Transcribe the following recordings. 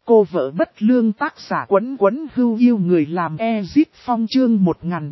Cô vợ bất lương tác giả Quấn Quấn Hưu yêu người làm Ezit Phong chương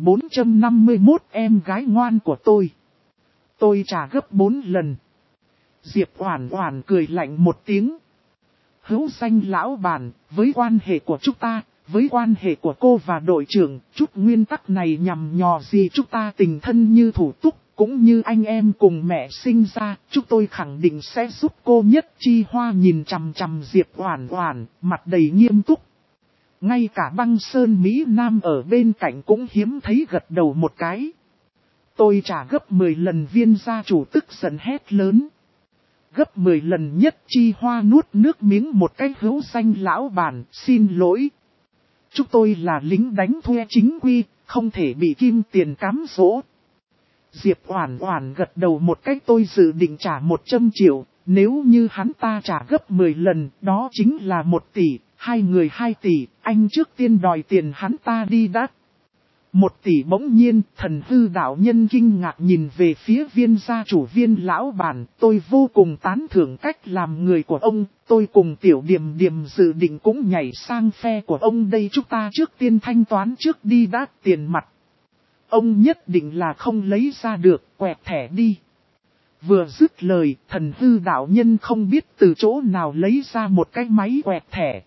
1451 em gái ngoan của tôi. Tôi trả gấp 4 lần. Diệp Oản Oản cười lạnh một tiếng. Hữu danh lão bản, với quan hệ của chúng ta, với quan hệ của cô và đội trưởng, chút nguyên tắc này nhằm nhò gì chúng ta tình thân như thủ túc, cũng như anh em cùng mẹ sinh ra, chúng tôi khẳng định sẽ giúp cô. Nhất Chi Hoa nhìn chằm chằm Diệp Oản Oản, mặt đầy nghiêm túc. Ngay cả Băng Sơn Mỹ Nam ở bên cạnh cũng hiếm thấy gật đầu một cái. Tôi trả gấp 10 lần. Viên gia chủ tức giận hét lớn. Gấp 10 lần. Nhất Chi Hoa nuốt nước miếng một cái. Hữu danh lão bản, xin lỗi. Chúng tôi là lính đánh thuê chính quy, không thể bị kim tiền cám dỗ. Diệp Oản Oản gật đầu một cái. Tôi dự định trả 100 triệu, nếu như hắn ta trả gấp 10 lần, đó chính là 1 tỷ, hai người 2 tỷ, anh trước tiên đòi tiền hắn ta đi đã. 1 tỷ. Bỗng nhiên, Thần Hư đạo nhân kinh ngạc nhìn về phía Viên gia chủ. Viên lão bản, tôi vô cùng tán thưởng cách làm người của ông, tôi cùng Tiểu Điềm Điềm dự định cũng nhảy sang phe của ông đây. Chúng ta trước tiên thanh toán trước đi đã. Tiền mặt ông nhất định là không lấy ra được, quẹt thẻ đi. Vừa dứt lời, Thần Hư đạo nhân không biết từ chỗ nào lấy ra một cái máy quẹt thẻ.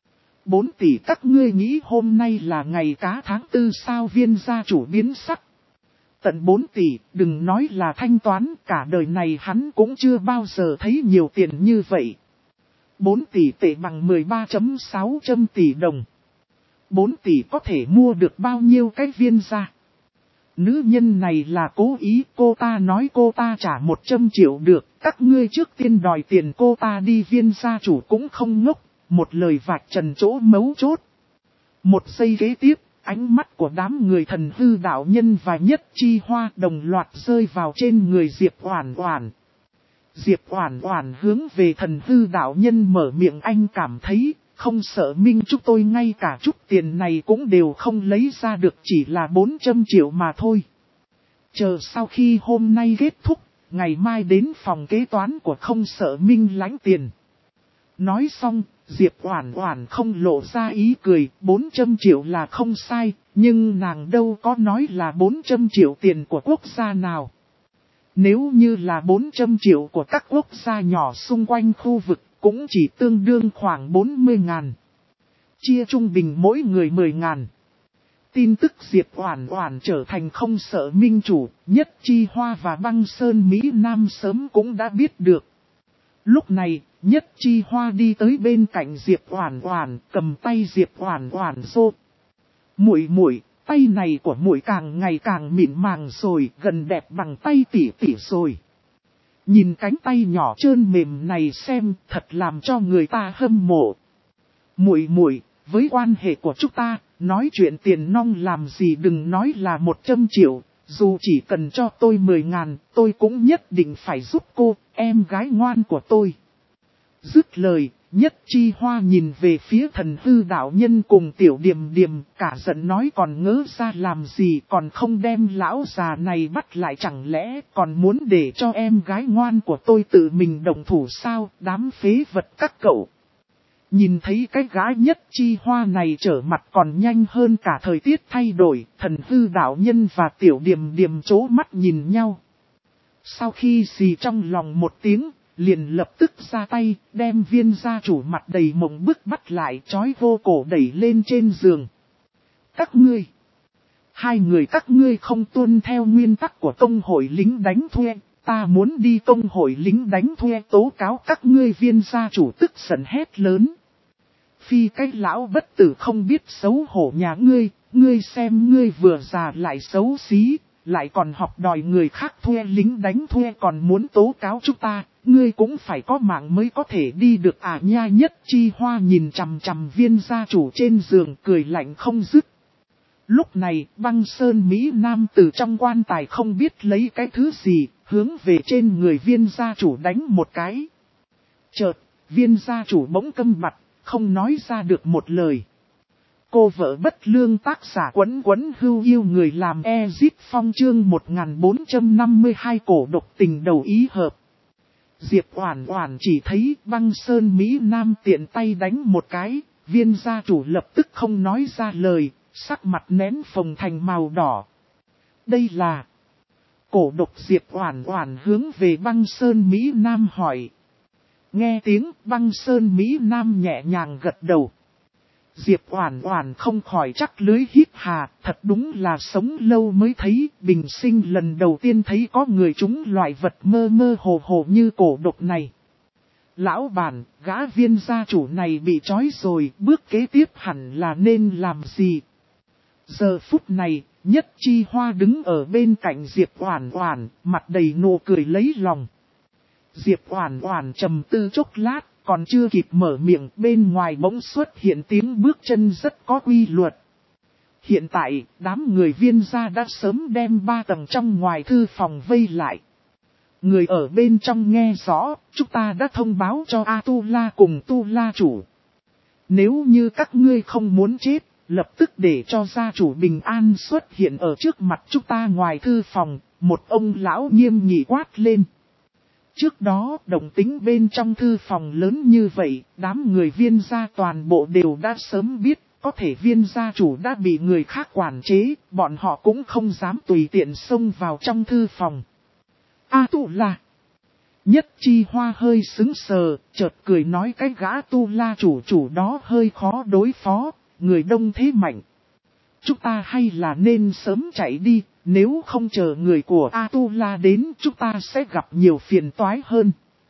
4 tỷ. Các ngươi nghĩ hôm nay là ngày cá tháng 4 sao? Viên gia chủ biến sắc. Tận 4 tỷ, đừng nói là thanh toán, cả đời này hắn cũng chưa bao giờ thấy nhiều tiền như vậy. 4 tỷ tệ bằng 13.600 tỷ đồng. 4 tỷ có thể mua được bao nhiêu cái viên gia? Nữ nhân này là cố ý, cô ta nói cô ta trả 100 triệu được, các ngươi trước tiên đòi tiền cô ta đi. Viên gia chủ cũng không ngốc, một lời vạch trần chỗ mấu chốt. Một giây kế tiếp, ánh mắt của đám người Thần Hư đạo nhân và Nhất Chi Hoa đồng loạt rơi vào trên người Diệp Oản Oản. Diệp Oản Oản hướng về Thần Hư đạo nhân mở miệng. Anh cảm thấy không sợ minh chúng tôi ngay cả chút tiền này cũng đều không lấy ra được, chỉ là 400 triệu mà thôi. Chờ sau khi hôm nay kết thúc, ngày mai đến phòng kế toán của không sợ minh lãnh tiền. Nói xong, Diệp Oản Oản không lộ ra ý cười. 400 triệu là không sai, nhưng nàng đâu có nói là 400 triệu tiền của quốc gia nào. Nếu như là 400 triệu của các quốc gia nhỏ xung quanh khu vực, cũng chỉ tương đương khoảng 40.000. Chia trung bình mỗi người 10.000. Tin tức Diệp Oản Oản trở thành không sợ minh chủ, Nhất Chi Hoa và Băng Sơn Mỹ Nam sớm cũng đã biết được. Lúc này, Nhất Chi Hoa đi tới bên cạnh Diệp Oản Oản, cầm tay Diệp Oản Oản xô. Muội muội, tay này của muội càng ngày càng mịn màng rồi, gần đẹp bằng tay tỷ tỷ rồi. Nhìn cánh tay nhỏ trơn mềm này xem, thật làm cho người ta hâm mộ. Muội muội, với quan hệ của chúng ta, nói chuyện tiền nong làm gì, đừng nói là 100 triệu, dù chỉ cần cho tôi 10.000, tôi cũng nhất định phải giúp cô, em gái ngoan của tôi. Dứt lời, Nhất Chi Hoa nhìn về phía Thần Hư đạo nhân cùng Tiểu Điềm Điềm, cả giận nói còn ngớ ra làm gì, còn không đem lão già này bắt lại, chẳng lẽ còn muốn để cho em gái ngoan của tôi tự mình động thủ sao? Đám phế vật các cậu. Nhìn thấy cái gái Nhất Chi Hoa này trở mặt còn nhanh hơn cả thời tiết thay đổi, Thần Hư đạo nhân và Tiểu Điềm Điềm chố mắt nhìn nhau. Sau khi xì trong lòng một tiếng, liền lập tức ra tay, đem Viên gia chủ mặt đầy mộng bức bắt lại, trói vô cổ đẩy lên trên giường. Các ngươi, hai người các ngươi không tuân theo nguyên tắc của công hội lính đánh thuê, ta muốn đi công hội lính đánh thuê tố cáo các ngươi. Viên gia chủ tức giận hét lớn. Phi cái lão bất tử không biết xấu hổ nhà ngươi, ngươi xem ngươi vừa già lại xấu xí, lại còn học đòi người khác thuê lính đánh thuê, còn muốn tố cáo chúng ta, ngươi cũng phải có mạng mới có thể đi được à nha. Nhất Chi Hoa nhìn chằm chằm Viên gia chủ trên giường, cười lạnh không dứt. Lúc này, Băng Sơn Mỹ Nam từ trong quan tài không biết lấy cái thứ gì, hướng về trên người Viên gia chủ đánh một cái. Chợt, Viên gia chủ bỗng câm bặt, không nói ra được một lời. Cô vợ bất lương tác giả Quấn Quấn Hưu yêu người làm Ezit Phong chương 1452 cổ độc tình đầu ý hợp. Diệp Oản Oản chỉ thấy Băng Sơn Mỹ Nam tiện tay đánh một cái, Viên gia chủ lập tức không nói ra lời, sắc mặt nén phồng thành màu đỏ. Đây là... Cổ độc Diệp Oản Oản hướng về Băng Sơn Mỹ Nam hỏi. Nghe tiếng Băng Sơn Mỹ Nam nhẹ nhàng gật đầu. Diệp Oản Oản không khỏi chắc lưới hít hà, thật đúng là sống lâu mới thấy, bình sinh lần đầu tiên thấy có người trúng loại vật mơ mơ hồ hồ như cổ độc này. Lão bản, gã Viên gia chủ này bị trói rồi, bước kế tiếp hẳn là nên làm gì? Giờ phút này, Nhất Chi Hoa đứng ở bên cạnh Diệp Oản Oản, mặt đầy nụ cười lấy lòng. Diệp Oản Oản trầm tư chốc lát, còn chưa kịp mở miệng, bên ngoài bỗng xuất hiện tiếng bước chân rất có quy luật. Hiện tại, đám người Viên gia đã sớm đem 3 tầng trong ngoài thư phòng vây lại. Người ở bên trong nghe rõ, chúng ta đã thông báo cho A-tu-la cùng Tu-la chủ. Nếu như các ngươi không muốn chết, lập tức để cho gia chủ bình an xuất hiện ở trước mặt chúng ta ngoài thư phòng, một ông lão nghiêm nghị quát lên. Trước đó, động tĩnh bên trong thư phòng lớn như vậy, đám người Viên gia toàn bộ đều đã sớm biết, có thể Viên gia chủ đã bị người khác quản chế, bọn họ cũng không dám tùy tiện xông vào trong thư phòng. Tu-la. Nhất Chi Hoa hơi sững sờ, chợt cười nói cái gã Tu-la chủ đó hơi khó đối phó, người đông thế mạnh. Chúng ta hay là nên sớm chạy đi, nếu không chờ người của Tu-la đến chúng ta sẽ gặp nhiều phiền toái hơn.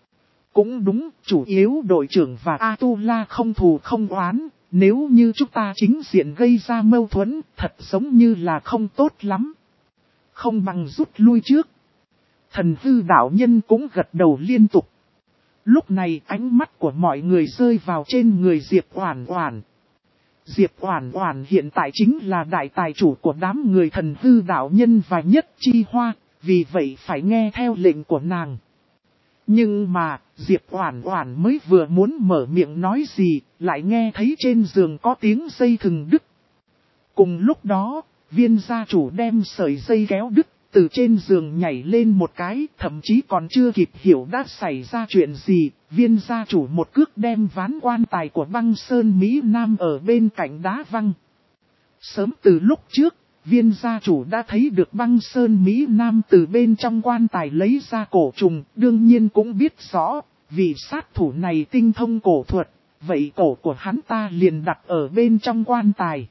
Cũng đúng, chủ yếu đội trưởng và Tu-la không thù không oán, nếu như chúng ta chính diện gây ra mâu thuẫn, thật giống như là không tốt lắm. Không bằng rút lui trước. Thần hư đạo nhân cũng gật đầu liên tục. Lúc này ánh mắt của mọi người rơi vào trên người Diệp Oản Oản. Diệp Oản Oản hiện tại chính là đại tài chủ của đám người thần hư đạo nhân và Nhất Chi Hoa, vì vậy phải nghe theo lệnh của nàng. Nhưng mà, Diệp Oản Oản mới vừa muốn mở miệng nói gì, lại nghe thấy trên giường có tiếng dây thừng đứt. Cùng lúc đó, Viên gia chủ đem sợi dây kéo đứt, từ trên giường nhảy lên một cái, thậm chí còn chưa kịp hiểu đã xảy ra chuyện gì, Viên gia chủ một cước đem ván quan tài của Băng Sơn Mỹ Nam ở bên cạnh đá văng. Sớm từ lúc trước, Viên gia chủ đã thấy được Băng Sơn Mỹ Nam từ bên trong quan tài lấy ra cổ trùng, đương nhiên cũng biết rõ, vì sát thủ này tinh thông cổ thuật, vậy cổ của hắn ta liền đặt ở bên trong quan tài.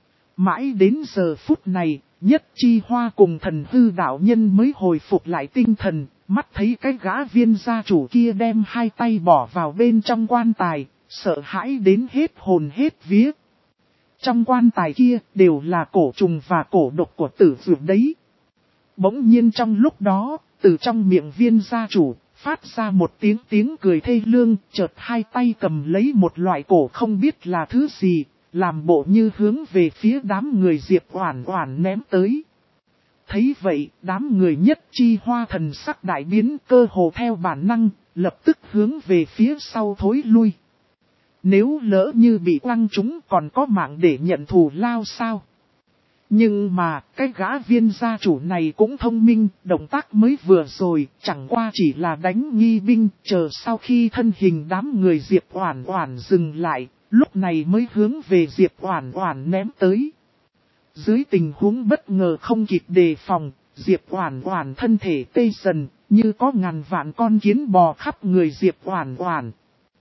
Mãi đến giờ phút này, Nhất Chi Hoa cùng thần hư đạo nhân mới hồi phục lại tinh thần, mắt thấy cái gã Viên gia chủ kia đem hai tay bỏ vào bên trong quan tài, sợ hãi đến hết hồn hết vía. Trong quan tài kia đều là cổ trùng và cổ độc của tử dược đấy. Bỗng nhiên trong lúc đó, từ trong miệng Viên gia chủ, phát ra một tiếng cười thê lương, chợt hai tay cầm lấy một loại cổ không biết là thứ gì. Làm bộ như hướng về phía đám người Diệp Oản Oản ném tới. Thấy vậy, đám người Nhất Chi Hoa thần sắc đại biến, cơ hồ theo bản năng, lập tức hướng về phía sau thối lui. Nếu lỡ như bị quăng trúng còn có mạng để nhận thù lao sao? Nhưng mà, cái gã Viên gia chủ này cũng thông minh, động tác mới vừa rồi, chẳng qua chỉ là đánh nghi binh, chờ sau khi thân hình đám người Diệp Oản Oản dừng lại. Lúc này mới hướng về Diệp Oản Oản ném tới. Dưới tình huống bất ngờ không kịp đề phòng, Diệp Oản Oản thân thể tê dần, như có ngàn vạn con kiến bò khắp người Diệp Oản Oản.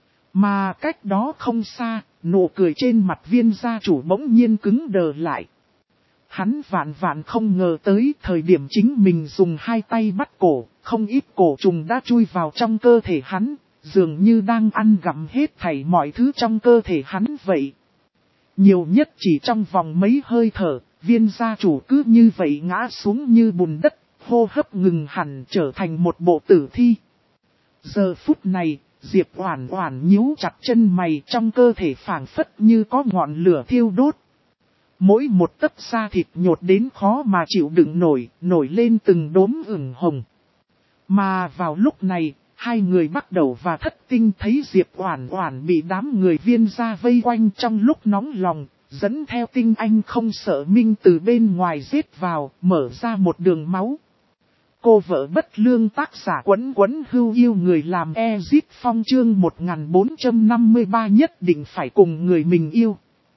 Mà cách đó không xa, nụ cười trên mặt Viên gia chủ bỗng nhiên cứng đờ lại. Hắn vạn không ngờ tới thời điểm chính mình dùng hai tay bắt cổ, không ít cổ trùng đã chui vào trong cơ thể hắn. Dường như đang ăn gặm hết thảy mọi thứ trong cơ thể hắn vậy. Nhiều nhất chỉ trong vòng mấy hơi thở, Viên gia chủ cứ như vậy ngã xuống như bùn đất, hô hấp ngừng hẳn trở thành một bộ tử thi. Giờ phút này, Diệp Oản Oản nhíu chặt chân mày, trong cơ thể phảng phất như có ngọn lửa thiêu đốt. Mỗi một tấc da thịt nhột đến khó mà chịu đựng nổi lên từng đốm ửng hồng. Mà vào lúc này, hai người bắt đầu và Thất Tinh thấy Diệp Oản Oản bị đám người Viên gia vây quanh trong lúc nóng lòng, dẫn theo Tinh Anh không sợ Minh từ bên ngoài giết vào, mở ra một đường máu. Cô vợ bất lương tác giả Quấn Quấn Hưu yêu người làm Exit Phong chương 1453 nhất định phải cùng người mình yêu.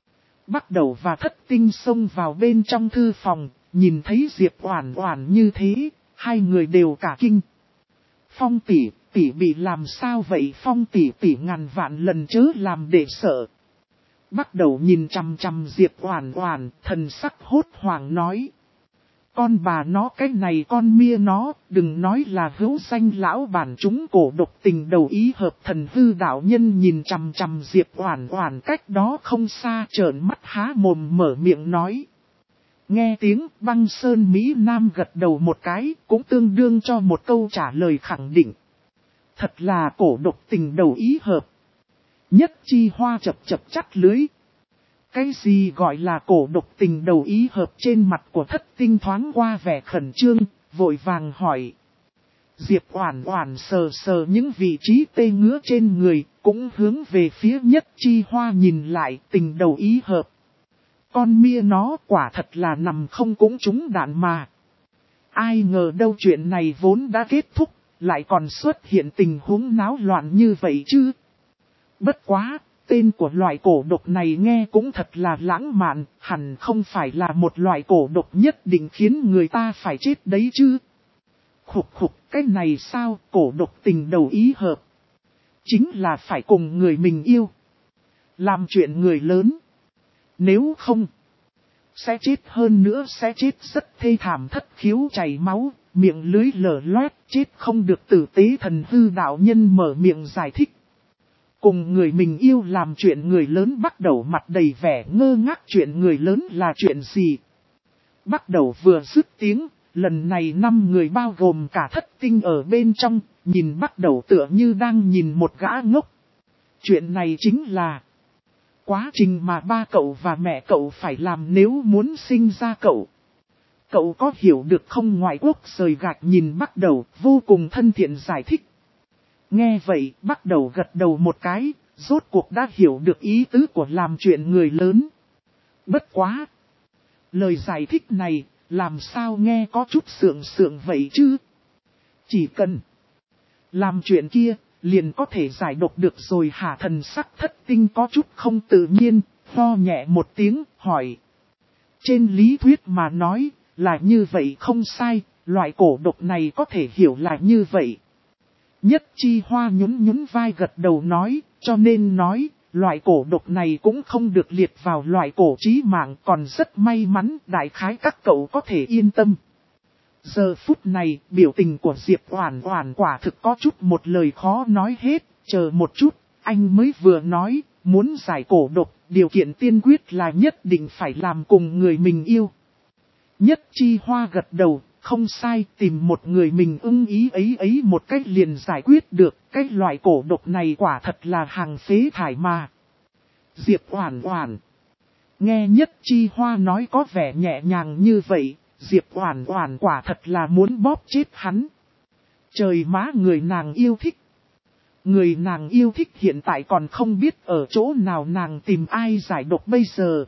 Bắt đầu và Thất Tinh xông vào bên trong thư phòng, nhìn thấy Diệp Oản Oản như thế, hai người đều cả kinh. Phong tỷ, tỷ bị làm sao vậy? Phong tỷ tỷ ngàn vạn lần chớ làm để sợ. Bắt đầu nhìn chằm chằm Diệp Oản Oản, thần sắc hốt hoảng nói. Con bà nó cái này con mia nó, đừng nói là hữu danh lão bản chúng cổ độc tình đầu ý hợp thần hư đạo nhân nhìn chằm chằm Diệp Oản Oản cách đó không xa trợn mắt há mồm mở miệng nói. Nghe tiếng Băng Sơn Mỹ Nam gật đầu một cái, cũng tương đương cho một câu trả lời khẳng định. Thật là cổ độc tình đầu ý hợp. Nhất Chi Hoa chập chập chắt lưới. Cái gì gọi là cổ độc tình đầu ý hợp? Trên mặt của Thất Tinh thoáng qua vẻ khẩn trương, vội vàng hỏi. Diệp Oản Oản sờ sờ những vị trí tê ngứa trên người, cũng hướng về phía Nhất Chi Hoa nhìn lại, tình đầu ý hợp. Con mia nó quả thật là nằm không cũng trúng đạn mà. Ai ngờ đâu chuyện này vốn đã kết thúc, lại còn xuất hiện tình huống náo loạn như vậy chứ. Bất quá, tên của loại cổ độc này nghe cũng thật là lãng mạn, hẳn không phải là một loại cổ độc nhất định khiến người ta phải chết đấy chứ. Khục khục, cái này sao, cổ độc tình đầu ý hợp. Chính là phải cùng người mình yêu. Làm chuyện người lớn. Nếu không, sẽ chết hơn nữa, sẽ chết rất thê thảm thất khiếu chảy máu, miệng lưới lở loét, chết không được tử tế. Thần hư đạo nhân mở miệng giải thích. Cùng người mình yêu làm chuyện người lớn bắt đầu mặt đầy vẻ ngơ ngác. Chuyện người lớn là chuyện gì? Bắt đầu vừa dứt tiếng, lần này 5 người bao gồm cả Thất Tinh ở bên trong, nhìn bắt đầu tựa như đang nhìn một gã ngốc. Chuyện này chính là quá trình mà ba cậu và mẹ cậu phải làm nếu muốn sinh ra cậu. Cậu có hiểu được không? Ngoại quốc rời gạch nhìn bắt đầu, vô cùng thân thiện giải thích. Nghe vậy, bắt đầu gật đầu một cái, rốt cuộc đã hiểu được ý tứ của làm chuyện người lớn. Bất quá! Lời giải thích này, làm sao nghe có chút sượng vậy chứ? Chỉ cần làm chuyện kia, liền có thể giải độc được rồi hả? Thần sắc Thất Tinh có chút không tự nhiên, ho nhẹ một tiếng, hỏi. Trên lý thuyết mà nói, là như vậy không sai, loại cổ độc này có thể hiểu là như vậy. Nhất Chi Hoa nhún vai gật đầu nói, cho nên nói, loại cổ độc này cũng không được liệt vào loại cổ chí mạng, còn rất may mắn, đại khái các cậu có thể yên tâm. Giờ phút này, biểu tình của Diệp Oản Oản quả thực có chút một lời khó nói hết, chờ một chút, anh mới vừa nói, muốn giải cổ độc, điều kiện tiên quyết là nhất định phải làm cùng người mình yêu. Nhất Chi Hoa gật đầu, không sai, tìm một người mình ưng ý ấy một cách liền giải quyết được, cái loại cổ độc này quả thật là hàng phế thải mà. Diệp Oản Oản nghe Nhất Chi Hoa nói có vẻ nhẹ nhàng như vậy, Diệp Oản Oản quả thật là muốn bóp chết hắn. Trời má, người nàng yêu thích. Người nàng yêu thích hiện tại còn không biết ở chỗ nào nàng tìm ai giải độc bây giờ.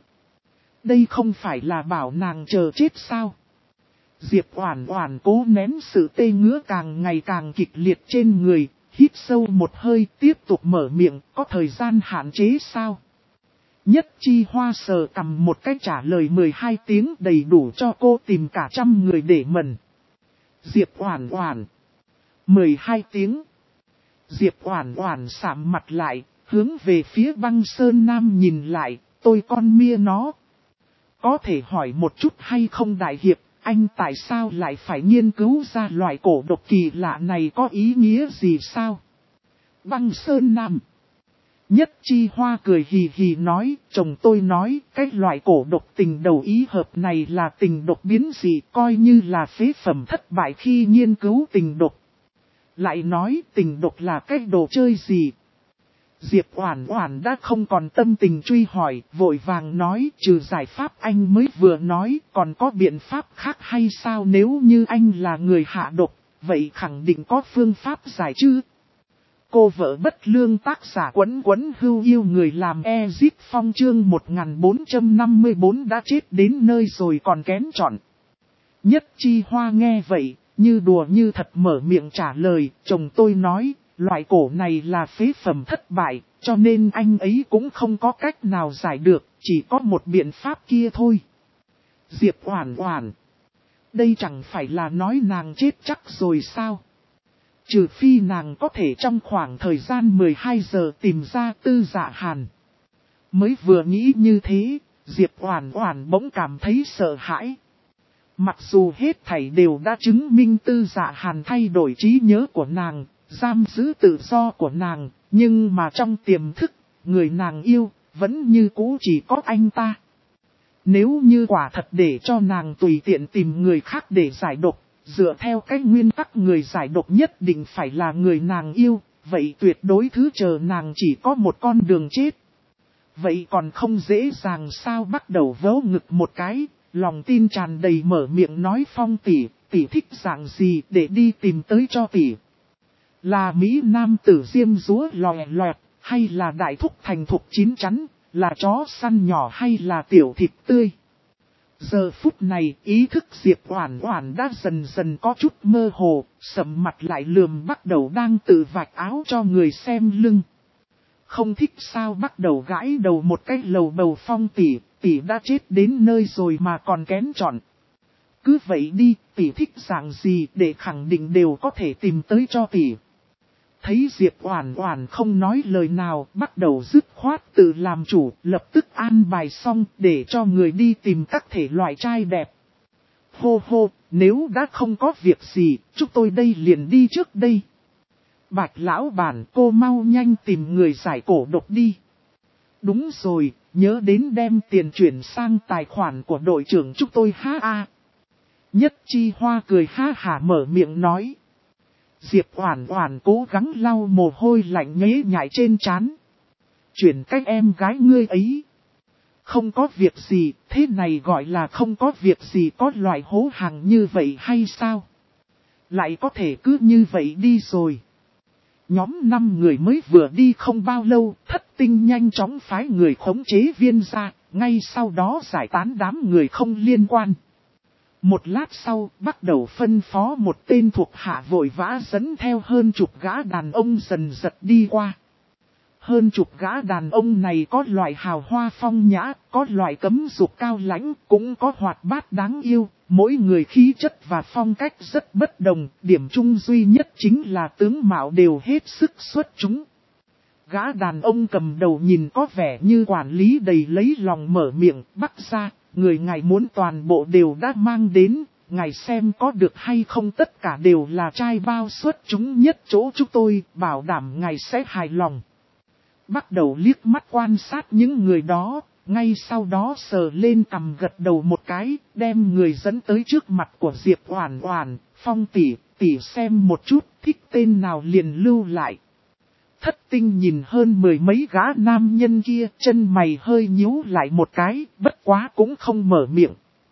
Đây không phải là bảo nàng chờ chết sao? Diệp Oản Oản cố nén sự tê ngứa càng ngày càng kịch liệt trên người, hít sâu một hơi tiếp tục mở miệng, có thời gian hạn chế sao? Nhất Chi Hoa sờ cằm một cách trả lời 12 tiếng đầy đủ cho cô tìm cả 100 người để mần. Diệp Oản Oản 12 tiếng. Diệp Oản Oản sạm mặt lại, hướng về phía Băng Sơn Nam nhìn lại, tôi con mia nó. Có thể hỏi một chút hay không đại hiệp, anh tại sao lại phải nghiên cứu ra loại cổ độc kỳ lạ này, có ý nghĩa gì sao? Băng Sơn Nam. Nhất Chi Hoa cười hì hì nói, chồng tôi nói, cái loại cổ độc tình đầu ý hợp này là tình độc biến dị, coi như là phế phẩm thất bại khi nghiên cứu tình độc. Lại nói tình độc là cái đồ chơi gì? Diệp Oản Oản đã không còn tâm tình truy hỏi, vội vàng nói, trừ giải pháp anh mới vừa nói, còn có biện pháp khác hay sao? Nếu như anh là người hạ độc, vậy khẳng định có phương pháp giải chứ? Cô vợ bất lương tác giả Quấn Quấn Hưu yêu người làm Exit Phong chương 1454 đã chết đến nơi rồi còn kén chọn. Nhất Chi Hoa nghe vậy, như đùa như thật mở miệng trả lời, chồng tôi nói, loại cổ này là phế phẩm thất bại, cho nên anh ấy cũng không có cách nào giải được, chỉ có một biện pháp kia thôi. Diệp Oản Oản, đây chẳng phải là nói nàng chết chắc rồi sao? Trừ phi nàng có thể trong khoảng thời gian 12 giờ tìm ra Tư Dạ Hàn. Mới vừa nghĩ như thế, Diệp Oản Oản bỗng cảm thấy sợ hãi. Mặc dù hết thảy đều đã chứng minh Tư Dạ Hàn thay đổi trí nhớ của nàng, giam giữ tự do của nàng, nhưng mà trong tiềm thức, người nàng yêu, vẫn như cũ chỉ có anh ta. Nếu như quả thật để cho nàng tùy tiện tìm người khác để giải độc, dựa theo cách nguyên tắc người giải độc nhất định phải là người nàng yêu, vậy tuyệt đối thứ chờ nàng chỉ có một con đường chết. Vậy còn không dễ dàng sao? Bắt đầu vớ ngực một cái, lòng tin tràn đầy mở miệng nói, Phong tỷ, tỷ thích dạng gì để đi tìm tới cho tỷ. Là Mỹ Nam tử diêm dúa lòe loẹt, hay là đại thúc thành thục chín chắn, là chó săn nhỏ hay là tiểu thịt tươi. Giờ phút này ý thức Diệp Oản Oản đã dần dần có chút mơ hồ, sầm mặt lại lườm bắt đầu đang tự vạch áo cho người xem lưng. Không thích sao? Bắt đầu gãi đầu một cái lầu bầu, Phong tỷ, tỷ đã chết đến nơi rồi mà còn kén chọn. Cứ vậy đi, tỷ thích dạng gì để khẳng định đều có thể tìm tới cho tỷ. Thấy Diệp Oản Oản không nói lời nào, bắt đầu dứt khoát tự làm chủ, lập tức an bài xong để cho người đi tìm các thể loại trai đẹp. Hô hô, nếu đã không có việc gì, chúng tôi đây liền đi trước đây. Bạch lão bản, cô mau nhanh tìm người giải cổ độc đi. Đúng rồi, nhớ đến đem tiền chuyển sang tài khoản của đội trưởng chúng tôi ha a. Nhất Chi Hoa cười ha hả mở miệng nói. Diệp Oản Oản cố gắng lau mồ hôi lạnh nhễ nhại trên trán. Chuyển cách em gái ngươi ấy. Không có việc gì, thế này gọi là không có việc gì, có loại hố hàng như vậy hay sao? Lại có thể cứ như vậy đi rồi. Nhóm 5 người mới vừa đi không bao lâu, Thất Tinh nhanh chóng phái người khống chế Viên ra, ngay sau đó giải tán đám người không liên quan. Một lát sau, bắt đầu phân phó một tên thuộc hạ vội vã dẫn theo hơn chục gã đàn ông dần dật đi qua. Hơn chục gã đàn ông này có loại hào hoa phong nhã, có loại cấm dục cao lãnh, cũng có hoạt bát đáng yêu, mỗi người khí chất và phong cách rất bất đồng, điểm chung duy nhất chính là tướng mạo đều hết sức xuất chúng. Gã đàn ông cầm đầu nhìn có vẻ như quản lý đầy lấy lòng mở miệng, Bắc ra, người ngài muốn toàn bộ đều đã mang đến, ngài xem có được hay không, tất cả đều là trai bao xuất chúng nhất chỗ chúng tôi, bảo đảm ngài sẽ hài lòng. Bắt đầu liếc mắt quan sát những người đó, ngay sau đó sờ lên cằm gật đầu một cái, đem người dẫn tới trước mặt của Diệp Oản Oản, Phong tỷ, tỷ xem một chút, thích tên nào liền lưu lại. Thất Tinh nhìn hơn 10 mấy gã nam nhân kia, chân mày hơi nhíu lại một cái, bất quá cũng không mở miệng.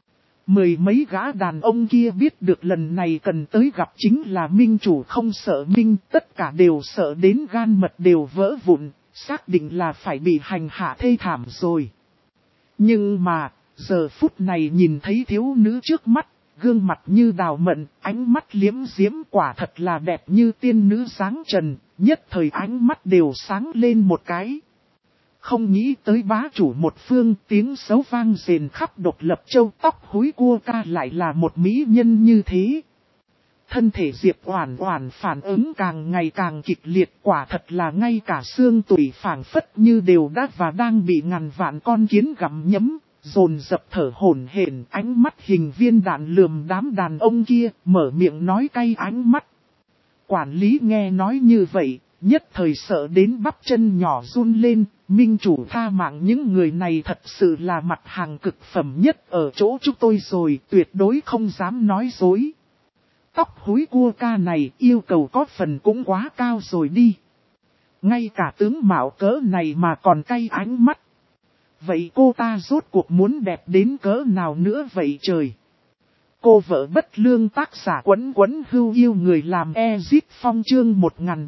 10 mấy gã đàn ông kia biết được lần này cần tới gặp chính là minh chủ không sợ minh, tất cả đều sợ đến gan mật đều vỡ vụn, xác định là phải bị hành hạ thê thảm rồi. Nhưng mà, giờ phút này nhìn thấy thiếu nữ trước mắt, gương mặt như đào mận, ánh mắt liễm diễm, quả thật là đẹp như tiên nữ sáng trần, nhất thời ánh mắt đều sáng lên một cái. Không nghĩ tới bá chủ một phương, tiếng xấu vang rền khắp Độc Lập Châu, tóc húi cua ca lại là một mỹ nhân như thế. Thân thể Diệp Oản Oản phản ứng càng ngày càng kịch liệt, quả thật là ngay cả xương tủy phảng phất như đều đã và đang bị ngàn vạn con kiến gặm nhấm, dồn dập thở hổn hển, ánh mắt hình viên đạn lườm đám đàn ông kia, mở miệng nói cay ánh mắt. Quản lý nghe nói như vậy, nhất thời sợ đến bắp chân nhỏ run lên, minh chủ tha mạng, những người này thật sự là mặt hàng cực phẩm nhất ở chỗ chúng tôi rồi, tuyệt đối không dám nói dối. Tóc húi cua ca này yêu cầu có phần cũng quá cao rồi đi. Ngay cả tướng mạo cỡ này mà còn cay ánh mắt. Vậy cô ta rốt cuộc muốn đẹp đến cỡ nào nữa vậy trời? Cô vợ bất lương, tác giả Quấn Quấn Hưu yêu người làm Ezit Phong chương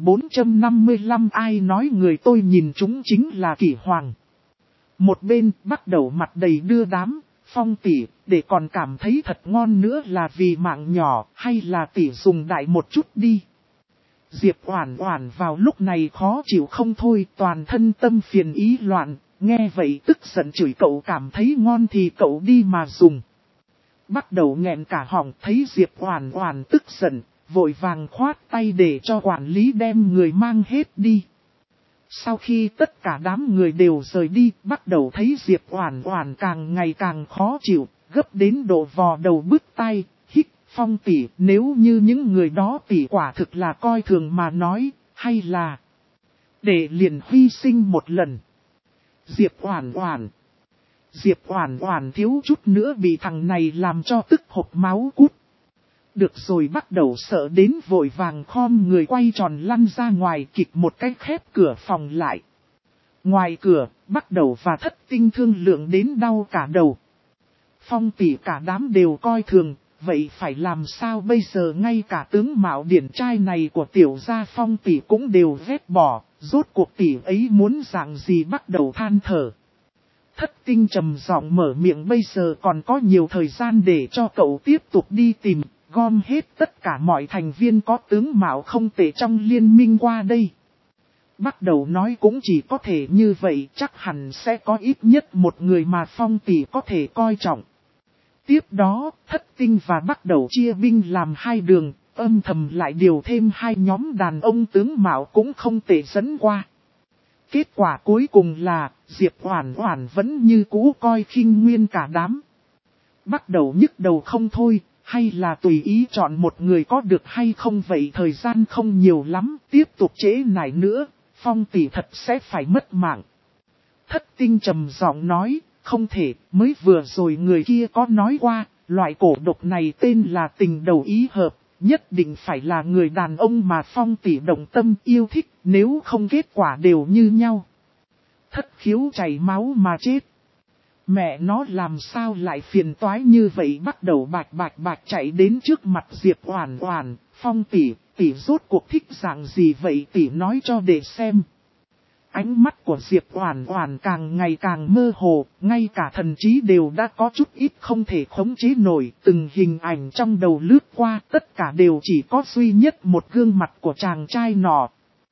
1455, ai nói người tôi nhìn chúng chính là Kỷ Hoàng. Một bên bắt đầu mặt đầy đưa đám, Phong tỷ, để còn cảm thấy thật ngon nữa là vì mạng nhỏ, hay là tỷ dùng đại một chút đi. Diệp Oản Oản vào lúc này khó chịu không thôi, toàn thân tâm phiền ý loạn, nghe vậy tức giận chửi cậu cảm thấy ngon thì cậu đi mà dùng. Bắt đầu nghẹn cả họng, thấy Diệp Oản Oản tức giận, vội vàng khoát tay để cho quản lý đem người mang hết đi. Sau khi tất cả đám người đều rời đi, bắt đầu thấy Diệp Oản Oản càng ngày càng khó chịu, gấp đến độ vò đầu bứt tai, hít. Phong tỷ, nếu như những người đó tỷ quả thực là coi thường mà nói, hay là để liền hy sinh một lần. Diệp Oản Oản. Diệp Oản Oản thiếu chút nữa bị thằng này làm cho tức hộc máu cút. Được rồi, bắt đầu sợ đến vội vàng khom người quay tròn lăn ra ngoài, kịch một cái khép cửa phòng lại. Ngoài cửa, bắt đầu và Thất Tinh thương lượng đến đau cả đầu. Phong tỷ cả đám đều coi thường, vậy phải làm sao bây giờ, ngay cả tướng mạo điển trai này của tiểu gia Phong tỷ cũng đều ghét bỏ, rốt cuộc tỷ ấy muốn dạng gì, bắt đầu than thở. Thất Tinh trầm giọng mở miệng, bây giờ còn có nhiều thời gian để cho cậu tiếp tục đi tìm, gom hết tất cả mọi thành viên có tướng mạo không tệ trong liên minh qua đây. Bắt đầu nói cũng chỉ có thể như vậy, chắc hẳn sẽ có ít nhất một người mà Phong tỷ có thể coi trọng. Tiếp đó, Thất Tinh và bắt đầu chia binh làm hai đường, âm thầm lại điều thêm hai nhóm đàn ông tướng mạo cũng không tệ dẫn qua. Kết quả cuối cùng là, Diệp Oản Oản vẫn như cũ coi khinh Nguyên cả đám. Bắt đầu nhức đầu không thôi, hay là tùy ý chọn một người có được hay không, vậy thời gian không nhiều lắm, tiếp tục trễ nải nữa, Phong tỷ thật sẽ phải mất mạng. Thất Tinh trầm giọng nói, không thể, mới vừa rồi người kia có nói qua, loại cổ độc này tên là tình đầu ý hợp, nhất định phải là người đàn ông mà Phong tỷ động tâm yêu thích, nếu không kết quả đều như nhau. Thất Khiếu chảy máu mà chết. Mẹ nó làm sao lại phiền toái như vậy, bắt đầu bạch chạy đến trước mặt Diệp Oản Oản, Phong tỷ, tỷ rốt cuộc thích dạng gì vậy, tỷ nói cho để xem. Ánh mắt của Diệp Oản Oản càng ngày càng mơ hồ, ngay cả thần trí đều đã có chút ít không thể khống chế nổi, từng hình ảnh trong đầu lướt qua, tất cả đều chỉ có duy nhất một gương mặt của chàng trai nọ.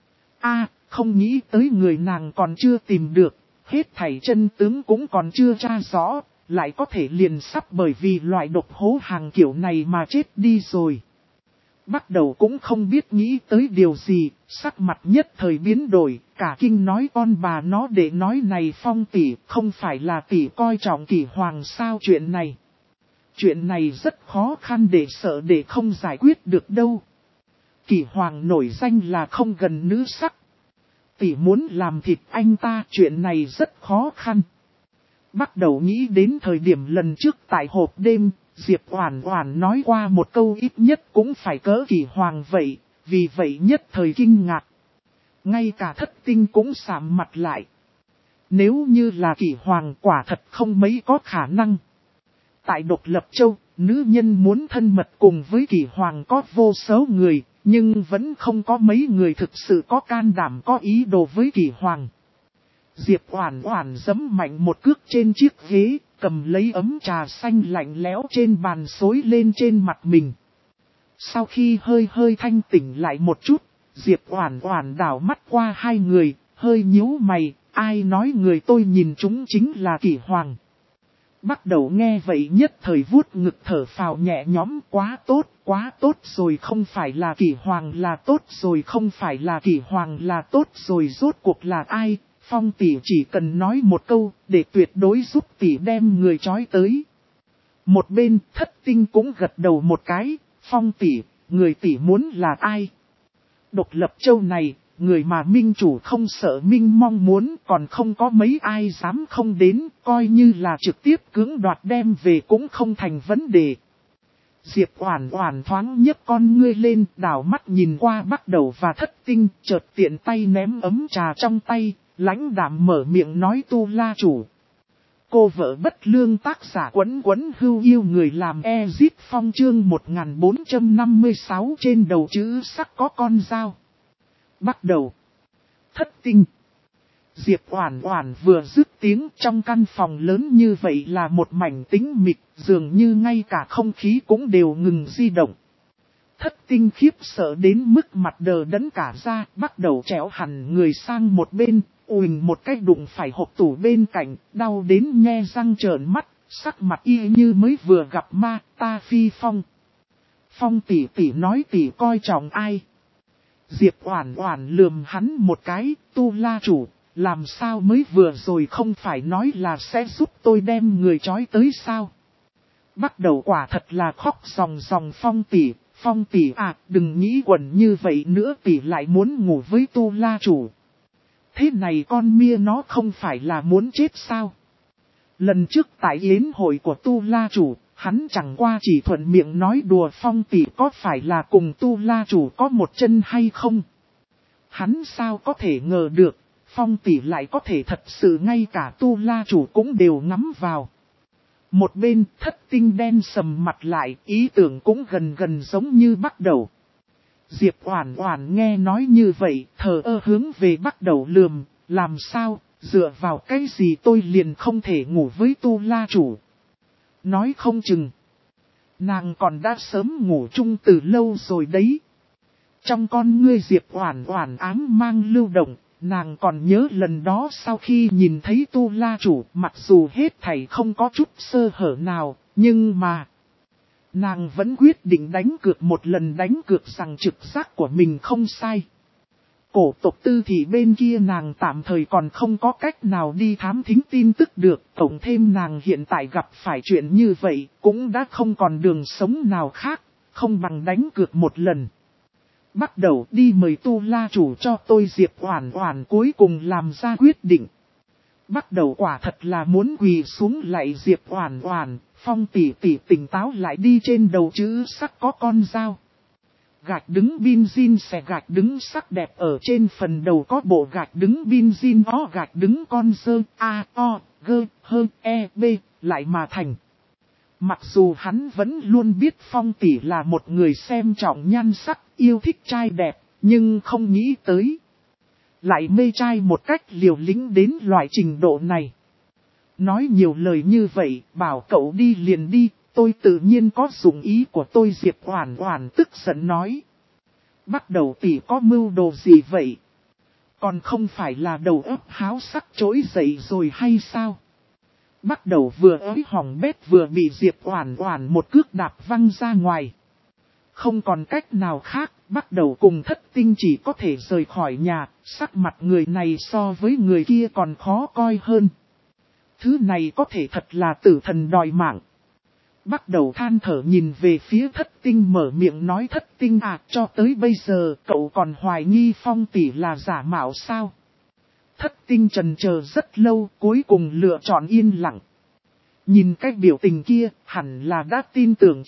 Không nghĩ tới người nàng còn chưa tìm được, hết thảy chân tướng cũng còn chưa tra rõ, lại có thể liền sắp bởi vì loại độc hố hàng kiểu này mà chết đi rồi. Bắt đầu cũng không biết nghĩ tới điều gì, sắc mặt nhất thời biến đổi, cả kinh nói con bà nó để nói này Phong tỷ, không phải là tỷ coi trọng Kỷ Hoàng sao, chuyện này. Chuyện này rất khó khăn để sợ để không giải quyết được đâu. Kỷ Hoàng nổi danh là không gần nữ sắc. Tỷ muốn làm thịt anh ta, chuyện này rất khó khăn. Bắt đầu nghĩ đến thời điểm lần trước tại hộp đêm, Diệp Oản Oản nói qua một câu ít nhất cũng phải cỡ Kỷ Hoàng vậy, vì vậy nhất thời kinh ngạc. Ngay cả Thất Tinh cũng sạm mặt lại. Nếu như là Kỷ Hoàng quả thật không mấy có khả năng. Tại Độc Lập Châu, nữ nhân muốn thân mật cùng với Kỷ Hoàng có vô số người, nhưng vẫn không có mấy người thực sự có can đảm có ý đồ với Kỷ Hoàng. Diệp Oản Oản giẫm mạnh một cước trên chiếc ghế, cầm lấy ấm trà xanh lạnh lẽo trên bàn xối lên trên mặt mình. Sau khi hơi thanh tỉnh lại một chút, Diệp Oản Oản đảo mắt qua hai người, hơi nhíu mày, ai nói người tôi nhìn chúng chính là Kỷ Hoàng. Bắt đầu nghe vậy nhất thời vuốt ngực thở phào nhẹ nhõm, quá tốt rồi, không phải là Kỷ Hoàng là tốt rồi, không phải là Kỷ Hoàng là tốt rồi, rốt cuộc là ai? Phong tỷ chỉ cần nói một câu, để tuyệt đối giúp tỷ đem người trói tới. Một bên Thất Tinh cũng gật đầu một cái, Phong tỷ, người tỷ muốn là ai? Độc Lập Châu này, người mà minh chủ không sợ minh mong muốn, còn không có mấy ai dám không đến, coi như là trực tiếp cưỡng đoạt đem về cũng không thành vấn đề. Diệp Oản Oản thoáng nhấc con ngươi lên, đảo mắt nhìn qua Bắt Đầu và Thất Tinh, chợt tiện tay ném ấm trà trong tay, lãnh đạm mở miệng nói, Tu La chủ. Cô vợ bất lương, tác giả Quấn Quấn Hưu Yêu người làm Ezit Phong, chương 1456, trên đầu chữ sắc có con dao. Bắt Đầu. Thất Tinh. Diệp Oản Oản vừa dứt tiếng, trong căn phòng lớn như vậy là một mảnh tĩnh mịch, dường như ngay cả không khí cũng đều ngừng di động. Thất Tinh khiếp sợ đến mức mặt đờ đẫn cả ra, bắt đầu trèo hẳn người sang một bên, ùnh một cái đụng phải hộp tủ bên cạnh, đau đến nhe răng trợn mắt, sắc mặt y như mới vừa gặp ma. Ta Phi Phong. Phong tỷ tỷ nói tỷ coi trọng ai? Diệp Oản Oản lườm hắn một cái, Tu La chủ, làm sao mới vừa rồi không phải nói là sẽ giúp tôi đem người trói tới sao? Bắt đầu quả thật là khóc ròng ròng. Phong tỷ à, đừng nghĩ quẩn như vậy nữa, tỷ lại muốn ngủ với Tu La chủ. Thế này con mia nó không phải là muốn chết sao? Lần trước tại yến hội của Tu La chủ, hắn chẳng qua chỉ thuận miệng nói đùa Phong tỷ có phải là cùng Tu La chủ có một chân hay không? Hắn sao có thể ngờ được, Phong tỷ lại có thể thật sự ngay cả Tu La chủ cũng đều ngắm vào. Một bên Thất Tinh đen sầm mặt lại, ý tưởng cũng gần giống như Bắt Đầu. Diệp Oản Oản nghe nói như vậy, thờ ơ hướng về Bắt Đầu lườm, làm sao, dựa vào cái gì tôi liền không thể ngủ với Tu La chủ? Nói không chừng, nàng còn đã sớm ngủ chung từ lâu rồi đấy. Trong con ngươi Diệp Oản Oản ám mang lưu động, nàng còn nhớ lần đó sau khi nhìn thấy Tu La chủ, mặc dù hết thảy không có chút sơ hở nào, nhưng mà nàng vẫn quyết định đánh cược một lần, đánh cược rằng trực giác của mình không sai. Cổ tộc Tư Thị bên kia nàng tạm thời còn không có cách nào đi thám thính tin tức được, cộng thêm nàng hiện tại gặp phải chuyện như vậy, cũng đã không còn đường sống nào khác, không bằng đánh cược một lần. Bắt đầu đi mời Tu La chủ cho tôi. Diệp Oản Oản cuối cùng làm ra quyết định. Bắt đầu quả thật là muốn quỳ xuống lạy Diệp Oản Oản, Phong tỷ tỷ tỉnh táo lại đi, trên đầu chữ sắc có con dao. Gạch đứng benzin xẻ gạch đứng sắc đẹp, ở trên phần đầu có bộ gạch đứng benzin ó gạch đứng con dơ A O G H E B lại mà thành. Mặc dù hắn vẫn luôn biết Phong tỷ là một người xem trọng nhan sắc, yêu thích trai đẹp, nhưng không nghĩ tới lại mê trai một cách liều lĩnh đến loại trình độ này. Nói nhiều lời như vậy, bảo cậu đi liền đi, tôi tự nhiên có dụng ý của tôi. Diệp Oản Oản tức giận nói. Bắt đầu tỷ có mưu đồ gì vậy? Còn không phải là đầu óc háo sắc trỗi dậy rồi hay sao? Bắt đầu vừa ới hỏng bét vừa bị Diệp Oản Oản một cước đạp văng ra ngoài. Không còn cách nào khác, Bắt đầu cùng Thất Tinh chỉ có thể rời khỏi nhà, sắc mặt người này so với người kia còn khó coi hơn. Thứ này có thể thật là tử thần đòi mạng. Bắt đầu than thở nhìn về phía Thất Tinh, mở miệng nói Thất Tinh à, cho tới bây giờ cậu còn hoài nghi Phong tỷ là giả mạo sao? Thất Tinh chần chờ rất lâu, cuối cùng lựa chọn yên lặng. Nhìn cái biểu tình kia, hẳn là đã tin tưởng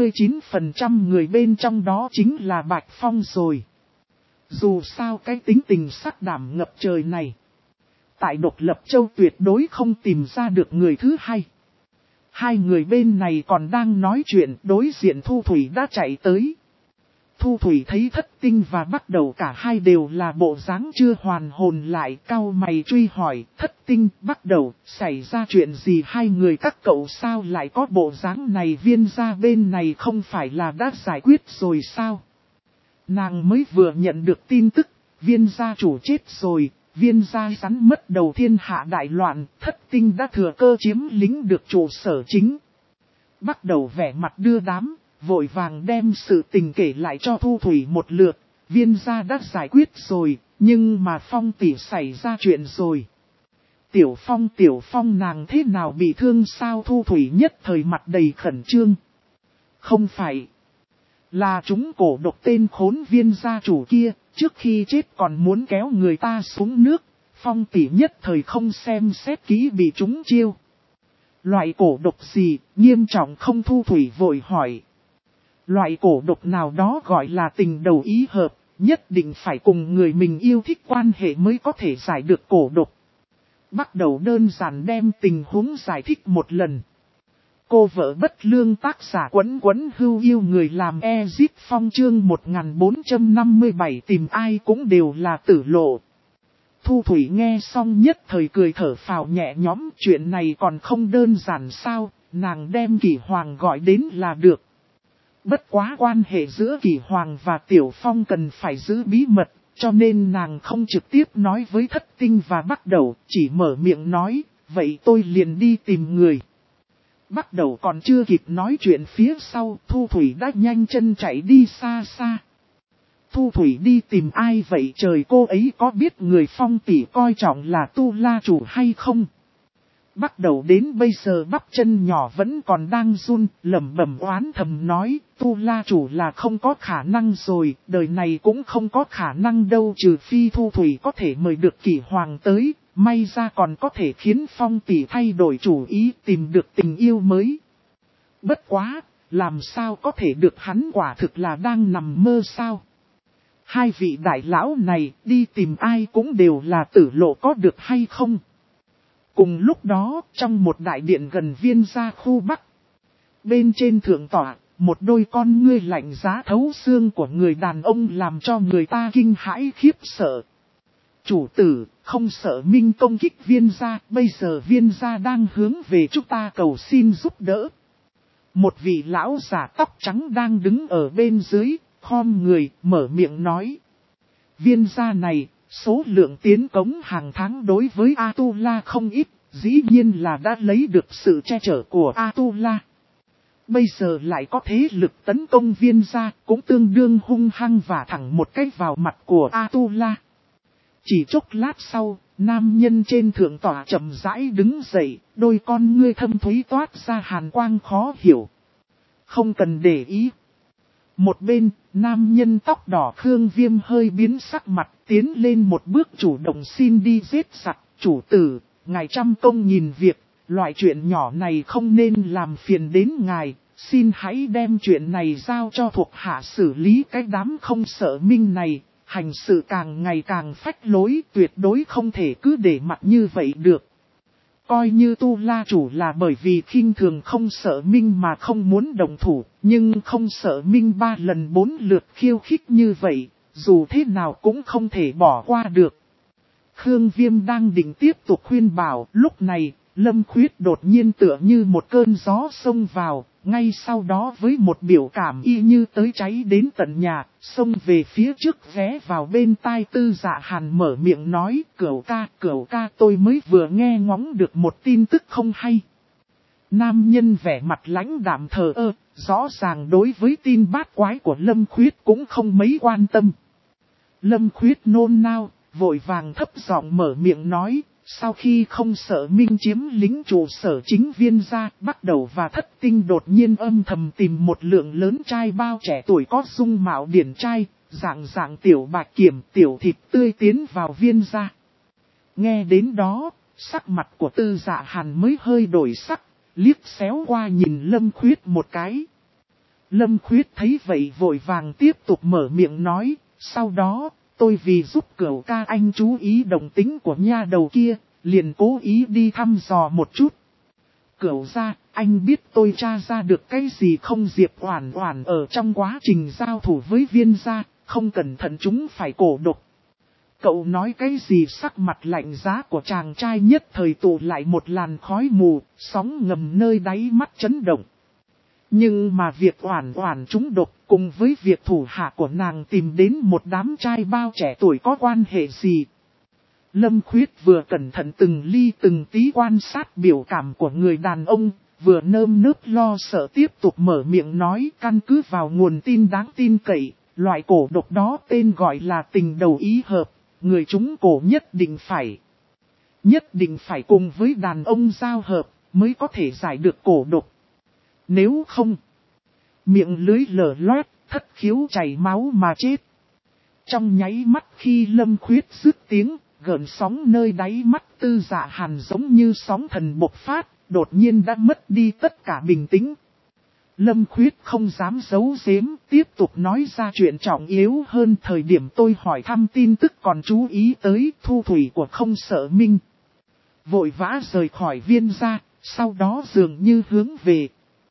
99% người bên trong đó chính là Bạch Phong rồi. Dù sao cái tính tình sắc đảm ngập trời này, tại Độc Lập Châu tuyệt đối không tìm ra được người thứ hai. Hai người bên này còn đang nói chuyện, đối diện Thu Thủy đã chạy tới. Thu Thủy thấy Thất Tinh và Bắt Đầu cả hai đều là bộ dáng chưa hoàn hồn lại, cau mày truy hỏi, Thất Tinh, Bắt Đầu, xảy ra chuyện gì hai người các cậu sao lại có bộ dáng này? Viên gia bên này không phải là đã giải quyết rồi sao? Nàng mới vừa nhận được tin tức, Viên gia chủ chết rồi, Viên gia rắn mất đầu, thiên hạ đại loạn, Thất Tinh đã thừa cơ chiếm lĩnh được trụ sở chính. Bắt Đầu vẻ mặt đưa đám, vội vàng đem sự tình kể lại cho Thu Thủy một lượt. Viên gia đã giải quyết rồi, nhưng mà Phong tỷ xảy ra chuyện rồi. Tiểu Phong nàng thế nào, bị thương sao? Thu Thủy nhất thời mặt đầy khẩn trương. Không phải, là chúng cổ độc tên khốn Viên gia chủ kia, trước khi chết còn muốn kéo người ta xuống nước. Phong tỷ nhất thời không xem xét kỹ bị chúng chiêu. Loại cổ độc gì, nghiêm trọng không? Thu Thủy vội hỏi. Loại cổ độc nào đó gọi là tình đầu ý hợp, nhất định phải cùng người mình yêu thích quan hệ mới có thể giải được cổ độc. Bắt Đầu đơn giản đem tình huống giải thích một lần. Cô vợ bất lương, tác giả Quấn Quấn Hưu Yêu người làm Ezip Phong, chương 1457 tìm ai cũng đều là tử lộ. Thu Thủy nghe xong nhất thời cười thở phào nhẹ nhõm, chuyện này còn không đơn giản sao, nàng đem Kỷ Hoàng gọi đến là được. Bất quá quan hệ giữa Kỷ Hoàng và Tiểu Phong cần phải giữ bí mật, cho nên nàng không trực tiếp nói với Thất Tinh và Bắc Đầu, chỉ mở miệng nói, vậy tôi liền đi tìm người. Bắc Đầu còn chưa kịp nói chuyện phía sau, Thu Thủy đã nhanh chân chạy đi xa xa. Thu Thủy đi tìm ai vậy trời, cô ấy có biết người Phong tỷ coi trọng là Tu La chủ hay không? Bắt đầu đến bây giờ bắp chân nhỏ vẫn còn đang run, lẩm bẩm oán thầm nói, Tu La chủ là không có khả năng rồi, đời này cũng không có khả năng đâu, trừ phi Thu Thủy có thể mời được Kỷ Hoàng tới, may ra còn có thể khiến Phong tỷ thay đổi chủ ý, tìm được tình yêu mới. Bất quá, làm sao có thể được, hắn quả thực là đang nằm mơ sao? Hai vị đại lão này đi tìm ai cũng đều là tử lộ, có được hay không? Cùng lúc đó, trong một đại điện gần Viên gia khu Bắc, bên trên thượng tọa, một đôi con ngươi lạnh giá thấu xương của người đàn ông làm cho người ta kinh hãi khiếp sợ. Chủ tử, không sợ Minh công kích Viên gia, bây giờ Viên gia đang hướng về chúng ta cầu xin giúp đỡ. Một vị lão giả tóc trắng đang đứng ở bên dưới, khom người, mở miệng nói. Viên gia này, số lượng tiến cống hàng tháng đối với A-tu-la không ít, dĩ nhiên là đã lấy được sự che chở của A-tu-la. Bây giờ lại có thế lực tấn công Viên gia, cũng tương đương hung hăng và thẳng một cái vào mặt của A-tu-la. Chỉ chốc lát sau, nam nhân trên thượng tọa chậm rãi đứng dậy, đôi con ngươi thâm thúy toát ra hàn quang khó hiểu. Không cần để ý. Một bên, nam nhân tóc đỏ Khương Viêm hơi biến sắc mặt, tiến lên một bước chủ động xin đi giết giặc. Chủ tử, ngài trăm công nhìn việc, loại chuyện nhỏ này không nên làm phiền đến ngài, xin hãy đem chuyện này giao cho thuộc hạ xử lý. Cái đám không sợ Minh này, hành sự càng ngày càng phách lối, tuyệt đối không thể cứ để mặc như vậy được. Coi như Tu La chủ là bởi vì khinh thường không sợ Minh mà không muốn đồng thủ, nhưng không sợ Minh 3 lần 4 lượt khiêu khích như vậy, dù thế nào cũng không thể bỏ qua được. Khương Viêm đang định tiếp tục khuyên bảo, lúc này, Lâm Khuyết đột nhiên tựa như một cơn gió xông vào, ngay sau đó với một biểu cảm y như tới cháy đến tận nhà, xông về phía trước ghé vào bên tai Tư Dạ Hàn mở miệng nói, cửu ca tôi mới vừa nghe ngóng được một tin tức không hay. Nam nhân vẻ mặt lãnh đạm thờ ơ, rõ ràng đối với tin bát quái của Lâm Khuyết cũng không mấy quan tâm. Lâm Khuyết nôn nao, vội vàng thấp giọng mở miệng nói, sau khi không sợ Minh chiếm lính trụ sở chính Viên gia, Bắt Đầu và Thất Tinh đột nhiên âm thầm tìm một lượng lớn trai bao trẻ tuổi có dung mạo điển trai, dạng tiểu bạch kiểm tiểu thịt tươi tiến vào Viên gia. Nghe đến đó, sắc mặt của Tư Dạ Hàn mới hơi đổi sắc, liếc xéo qua nhìn Lâm Khuyết một cái. Lâm Khuyết thấy vậy vội vàng tiếp tục mở miệng nói, sau đó, tôi vì giúp cửu ca anh chú ý đồng tính của nha đầu kia, liền cố ý đi thăm dò một chút. Cửu gia, anh biết tôi tra ra được cái gì không? Diệp Oản Oản ở trong quá trình giao thủ với Viên gia, không cẩn thận chúng phải cổ độc. Cậu nói cái gì? Sắc mặt lạnh giá của chàng trai nhất thời tụ lại một làn khói mù, sóng ngầm nơi đáy mắt chấn động. Nhưng mà việc Oản Oản trúng độc cùng với việc thủ hạ của nàng tìm đến một đám trai bao trẻ tuổi có quan hệ gì? Lâm Khuyết vừa cẩn thận từng ly từng tí quan sát biểu cảm của người đàn ông, vừa nơm nớp lo sợ tiếp tục mở miệng nói, căn cứ vào nguồn tin đáng tin cậy, loại cổ độc đó tên gọi là tình đầu ý hợp, người trúng cổ nhất định phải cùng với đàn ông giao hợp mới có thể giải được cổ độc. Nếu không, miệng lưới lở loét, thất khiếu chảy máu mà chết. Trong nháy mắt khi Lâm Khuyết dứt tiếng, gợn sóng nơi đáy mắt Tư Dạ Hàn giống như sóng thần bộc phát, đột nhiên đã mất đi tất cả bình tĩnh. Lâm Khuyết không dám giấu giếm, tiếp tục nói ra chuyện trọng yếu hơn. Thời điểm tôi hỏi thăm tin tức còn chú ý tới Thu Thủy của không sợ Minh. Vội vã rời khỏi Viên gia, sau đó dường như hướng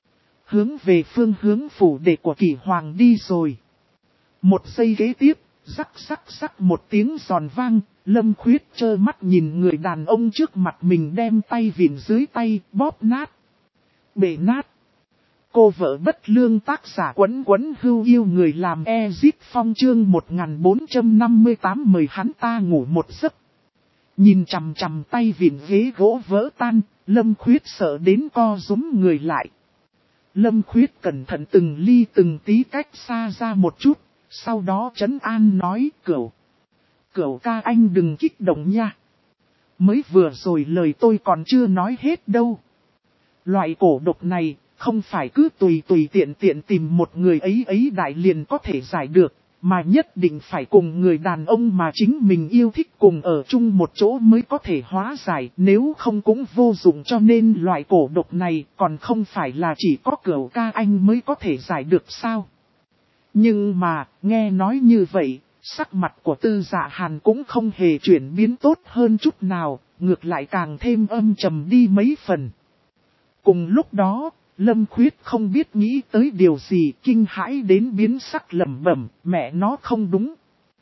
về phương hướng phủ đệ của Kỷ Hoàng đi rồi. Một giây kế tiếp, Rắc rắc rắc một tiếng giòn vang, Lâm Khuyết trơ mắt nhìn người đàn ông trước mặt mình đem tay vịn dưới tay, bóp nát. Bể nát. Cô vợ bất lương tác giả Quấn Quấn Hưu Yêu Người Làm Ezip Phong chương 1458 mời hắn ta ngủ một giấc. Nhìn chằm chằm tay vịn ghế gỗ vỡ tan, Lâm Khuyết sợ đến co rúm người lại. Lâm Khuyết cẩn thận từng ly từng tí cách xa ra một chút, sau đó trấn an nói Cửu ca anh đừng kích động nha. Mới vừa rồi lời tôi còn chưa nói hết đâu. Loại cổ độc này không phải cứ tùy tiện tìm một người ấy đại liền có thể giải được, mà nhất định phải cùng người đàn ông mà chính mình yêu thích cùng ở chung một chỗ mới có thể hóa giải, nếu không cũng vô dụng, cho nên loại cổ độc này còn không phải là chỉ có Cửu ca anh mới có thể giải được sao. Nhưng mà, nghe nói như vậy, sắc mặt của Tư Dạ Hàn cũng không hề chuyển biến tốt hơn chút nào, ngược lại càng thêm âm trầm đi mấy phần. Cùng lúc đó, Lâm Khuyết không biết nghĩ tới điều gì, kinh hãi đến biến sắc lẩm bẩm, mẹ nó không đúng.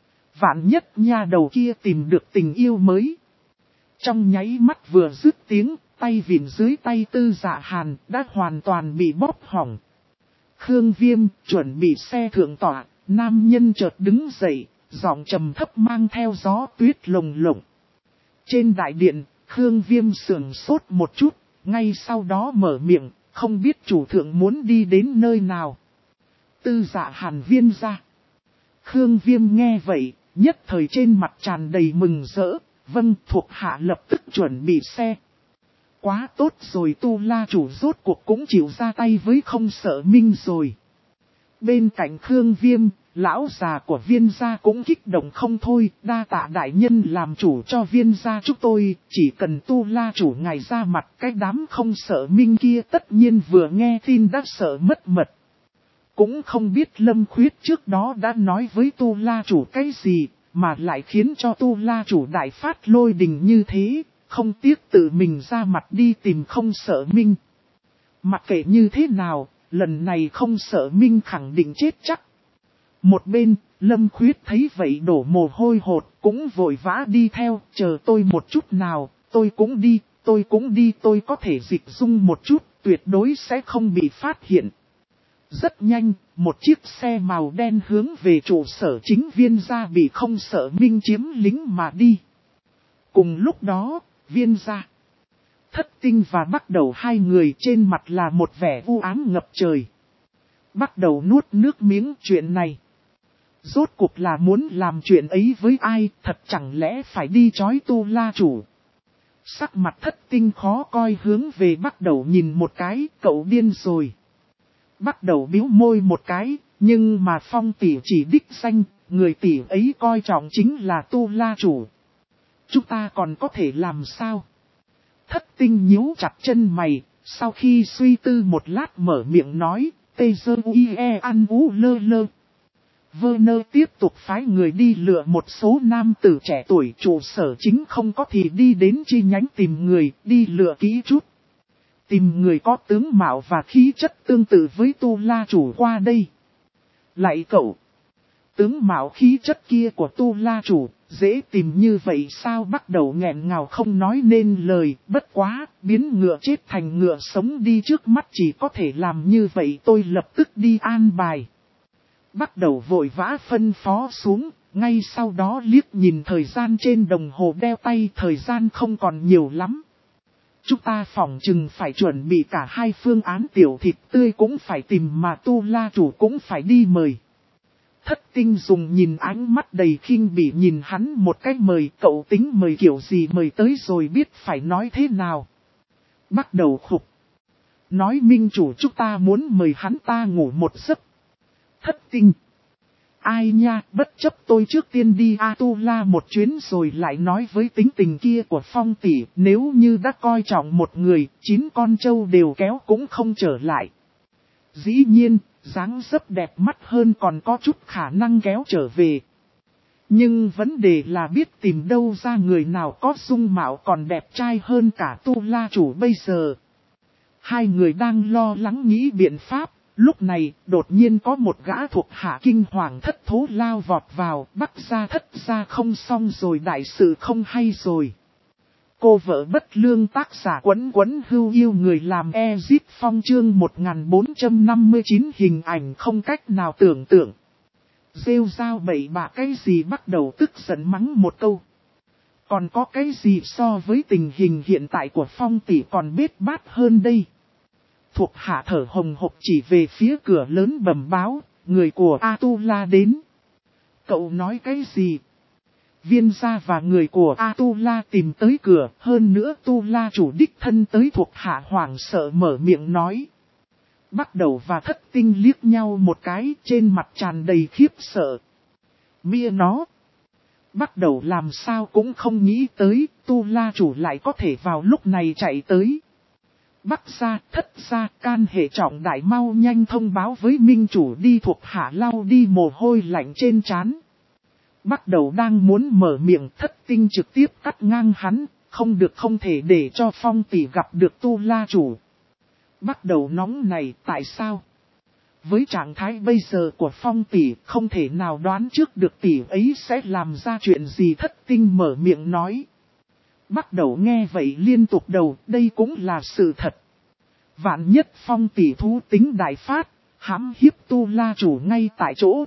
Vạn nhất nha đầu kia tìm được tình yêu mới. Trong nháy mắt vừa dứt tiếng, tay vịn dưới tay Tư Dạ Hàn đã hoàn toàn bị bóp hỏng. Khương Viêm chuẩn bị xe thượng tọa, nam nhân chợt đứng dậy, giọng trầm thấp mang theo gió tuyết lồng lộng. Trên đại điện, Khương Viêm sửng sốt một chút, ngay sau đó mở miệng, không biết chủ thượng muốn đi đến nơi nào. Tư Dạ Hàn viên ra. Khương Viêm nghe vậy, nhất thời trên mặt tràn đầy mừng rỡ, vâng, thuộc hạ lập tức chuẩn bị xe. Quá tốt rồi, Tu La chủ rốt cuộc cũng chịu ra tay với Không Sợ Minh rồi. Bên cạnh Khương Viêm, lão già của Viên gia cũng kích động không thôi, đa tạ đại nhân làm chủ cho Viên gia chúng tôi, chỉ cần Tu La chủ ngài ra mặt, cái đám Không Sợ Minh kia tất nhiên vừa nghe tin đã sợ mất mật. Cũng không biết Lâm Khuyết trước đó đã nói với Tu La chủ cái gì, mà lại khiến cho Tu La chủ đại phát lôi đình như thế, không tiếc tự mình ra mặt đi tìm Không Sợ Minh. Mặc kệ như thế nào, lần này Không Sợ Minh khẳng định chết chắc. Một bên, Lâm Khuyết thấy vậy đổ mồ hôi hột, cũng vội vã đi theo, chờ tôi một chút nào, tôi cũng đi, tôi có thể dịch dung một chút, tuyệt đối sẽ không bị phát hiện. Rất nhanh, một chiếc xe màu đen hướng về trụ sở chính Viên gia bị Không Sợ Minh chiếm lính mà đi. Cùng lúc đó, Viên gia, Thất Tinh và Bắt Đầu hai người trên mặt là một vẻ u ám ngập trời. Bắt Đầu nuốt nước miếng, chuyện này. Rốt cuộc là muốn làm chuyện ấy với ai, thật chẳng lẽ phải đi chói Tu La chủ. Sắc mặt Thất Tinh khó coi hướng về Bắt Đầu nhìn một cái, cậu điên rồi. Bắt Đầu biếu môi một cái, nhưng mà Phong tỷ chỉ đích danh, người tỷ ấy coi trọng chính là Tu La chủ. Chúng ta còn có thể làm sao? Thất Tinh nhíu chặt chân mày, sau khi suy tư một lát mở miệng nói, tê dơ uie ăn ú lơ lơ. Werner tiếp tục phái người đi lựa một số nam tử trẻ tuổi, trụ sở chính không có thì đi đến chi nhánh tìm người, đi lựa kỹ chút. Tìm người có tướng mạo và khí chất tương tự với Tu La chủ qua đây. Lại cậu, tướng mạo khí chất kia của Tu La chủ, dễ tìm như vậy sao? Bắt Đầu nghẹn ngào không nói nên lời, bất quá, biến ngựa chết thành ngựa sống đi trước mắt chỉ có thể làm như vậy, tôi lập tức đi an bài. Bắt Đầu vội vã phân phó xuống, ngay sau đó liếc nhìn thời gian trên đồng hồ đeo tay, thời gian không còn nhiều lắm. Chúng ta phỏng chừng phải chuẩn bị cả hai phương án, tiểu thịt tươi cũng phải tìm mà Tu La chủ cũng phải đi mời. Thất Tinh dùng nhìn ánh mắt đầy khinh bỉ nhìn hắn một cách, mời cậu tính mời kiểu gì, mời tới rồi biết phải nói thế nào. Bắt Đầu khục. Nói minh chủ chúng ta muốn mời hắn ta ngủ một giấc. Thất Tinh. Ai nha, bất chấp tôi trước tiên đi Tu La một chuyến rồi lại nói với tính tình kia của Phong tỷ, nếu như đã coi trọng một người, 9 con trâu đều kéo cũng không trở lại. Dĩ nhiên, dáng dấp đẹp mắt hơn còn có chút khả năng kéo trở về. Nhưng vấn đề là biết tìm đâu ra người nào có dung mạo còn đẹp trai hơn cả Tu La chủ bây giờ. Hai người đang lo lắng nghĩ biện pháp. Lúc này, đột nhiên có một gã thuộc hạ kinh hoàng thất thố lao vọt vào, Bắc gia thất gia không xong rồi, đại sự không hay rồi. Cô vợ bất lương tác giả Quấn Quấn Hưu Yêu người làm Ezip Phong chương 1459 hình ảnh không cách nào tưởng tượng. Rêu rao bậy bạ cái gì bắt đầu tức giận mắng một câu. Còn có cái gì so với tình hình hiện tại của Phong tỷ còn bết bát hơn đây? Thuộc hạ thở hồng hộc chỉ về phía cửa lớn bẩm báo, người của Atula đến. Cậu nói cái gì? Viên gia và người của Atula tìm tới cửa, hơn nữa Tula chủ đích thân tới, thuộc hạ hoảng sợ mở miệng nói. Bắt đầu và Thất Tinh liếc nhau một cái, trên mặt tràn đầy khiếp sợ. Mia nó. Bắt đầu làm sao cũng không nghĩ tới, Tula chủ lại có thể vào lúc này chạy tới. Bắc gia, Thất gia, can hệ trọng đại, mau nhanh thông báo với minh chủ đi, thuộc hạ lau đi mồ hôi lạnh trên trán. Bắt đầu đang muốn mở miệng, Thất Tinh trực tiếp cắt ngang hắn, không được, không thể để cho Phong tỷ gặp được Tula chủ. Bắt đầu nóng này, tại sao? Với trạng thái bây giờ của Phong tỷ, không thể nào đoán trước được tỷ ấy sẽ làm ra chuyện gì. Thất Tinh mở miệng nói. Bắt đầu nghe vậy liên tục đầu, đây cũng là sự thật. Vạn nhất Phong tỷ thú tính đại phát, hãm hiếp Tula chủ ngay tại chỗ.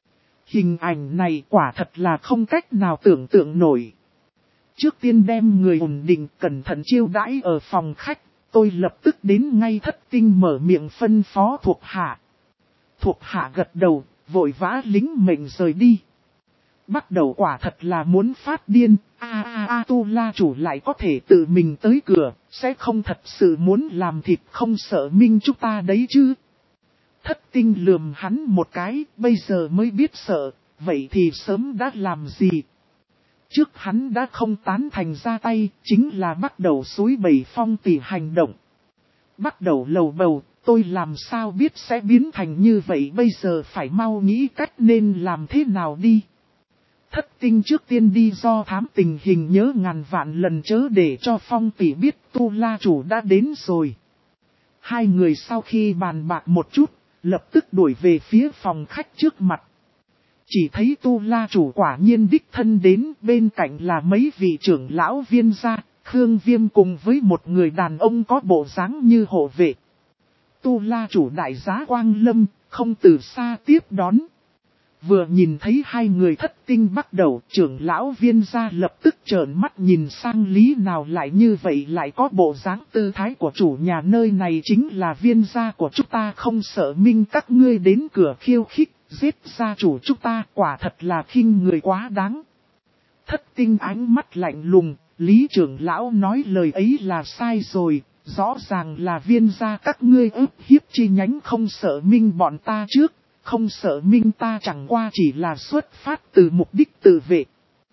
Hình ảnh này quả thật là không cách nào tưởng tượng nổi. Trước tiên đem người ổn định, cẩn thận chiêu đãi ở phòng khách, tôi lập tức đến ngay. Thất Tinh mở miệng phân phó thuộc hạ. Thuộc hạ gật đầu, vội vã lính mệnh rời đi. Bắt đầu quả thật là muốn phát điên, Tula chủ lại có thể tự mình tới cửa, sẽ không thật sự muốn làm thịt không sợ minh chúng ta đấy chứ. Thất Tinh lườm hắn một cái, bây giờ mới biết sợ, vậy thì sớm đã làm gì? Trước hắn đã không tán thành ra tay, chính là bắt đầu xúi bẩy Phong tỷ hành động. Bắt đầu lầu bầu, tôi làm sao biết sẽ biến thành như vậy, bây giờ phải mau nghĩ cách nên làm thế nào đi. Thất Tinh trước tiên đi do thám tình hình, nhớ ngàn vạn lần chớ để cho Phong tỷ biết Tula chủ đã đến rồi. Hai người sau khi bàn bạc một chút, lập tức đuổi về phía phòng khách trước mặt. Chỉ thấy Tula chủ quả nhiên đích thân đến, bên cạnh là mấy vị trưởng lão Viên gia, Khương Viêm cùng với một người đàn ông có bộ dáng như hộ vệ. Tula chủ đại giá Quang Lâm, không từ xa tiếp đón. Vừa nhìn thấy hai người Thất Tinh bắt đầu, trưởng lão Viên gia lập tức trợn mắt nhìn sang, lý nào lại như vậy, lại có bộ dáng tư thái của chủ nhà nơi này chính là Viên gia của chúng ta, không sợ minh các ngươi đến cửa khiêu khích, giết gia chủ chúng ta, quả thật là khinh người quá đáng. Thất Tinh ánh mắt lạnh lùng, Lý trưởng lão nói lời ấy là sai rồi, rõ ràng là Viên gia các ngươi ức hiếp chi nhánh không sợ minh bọn ta trước. Không sợ minh ta chẳng qua chỉ là xuất phát từ mục đích tự vệ.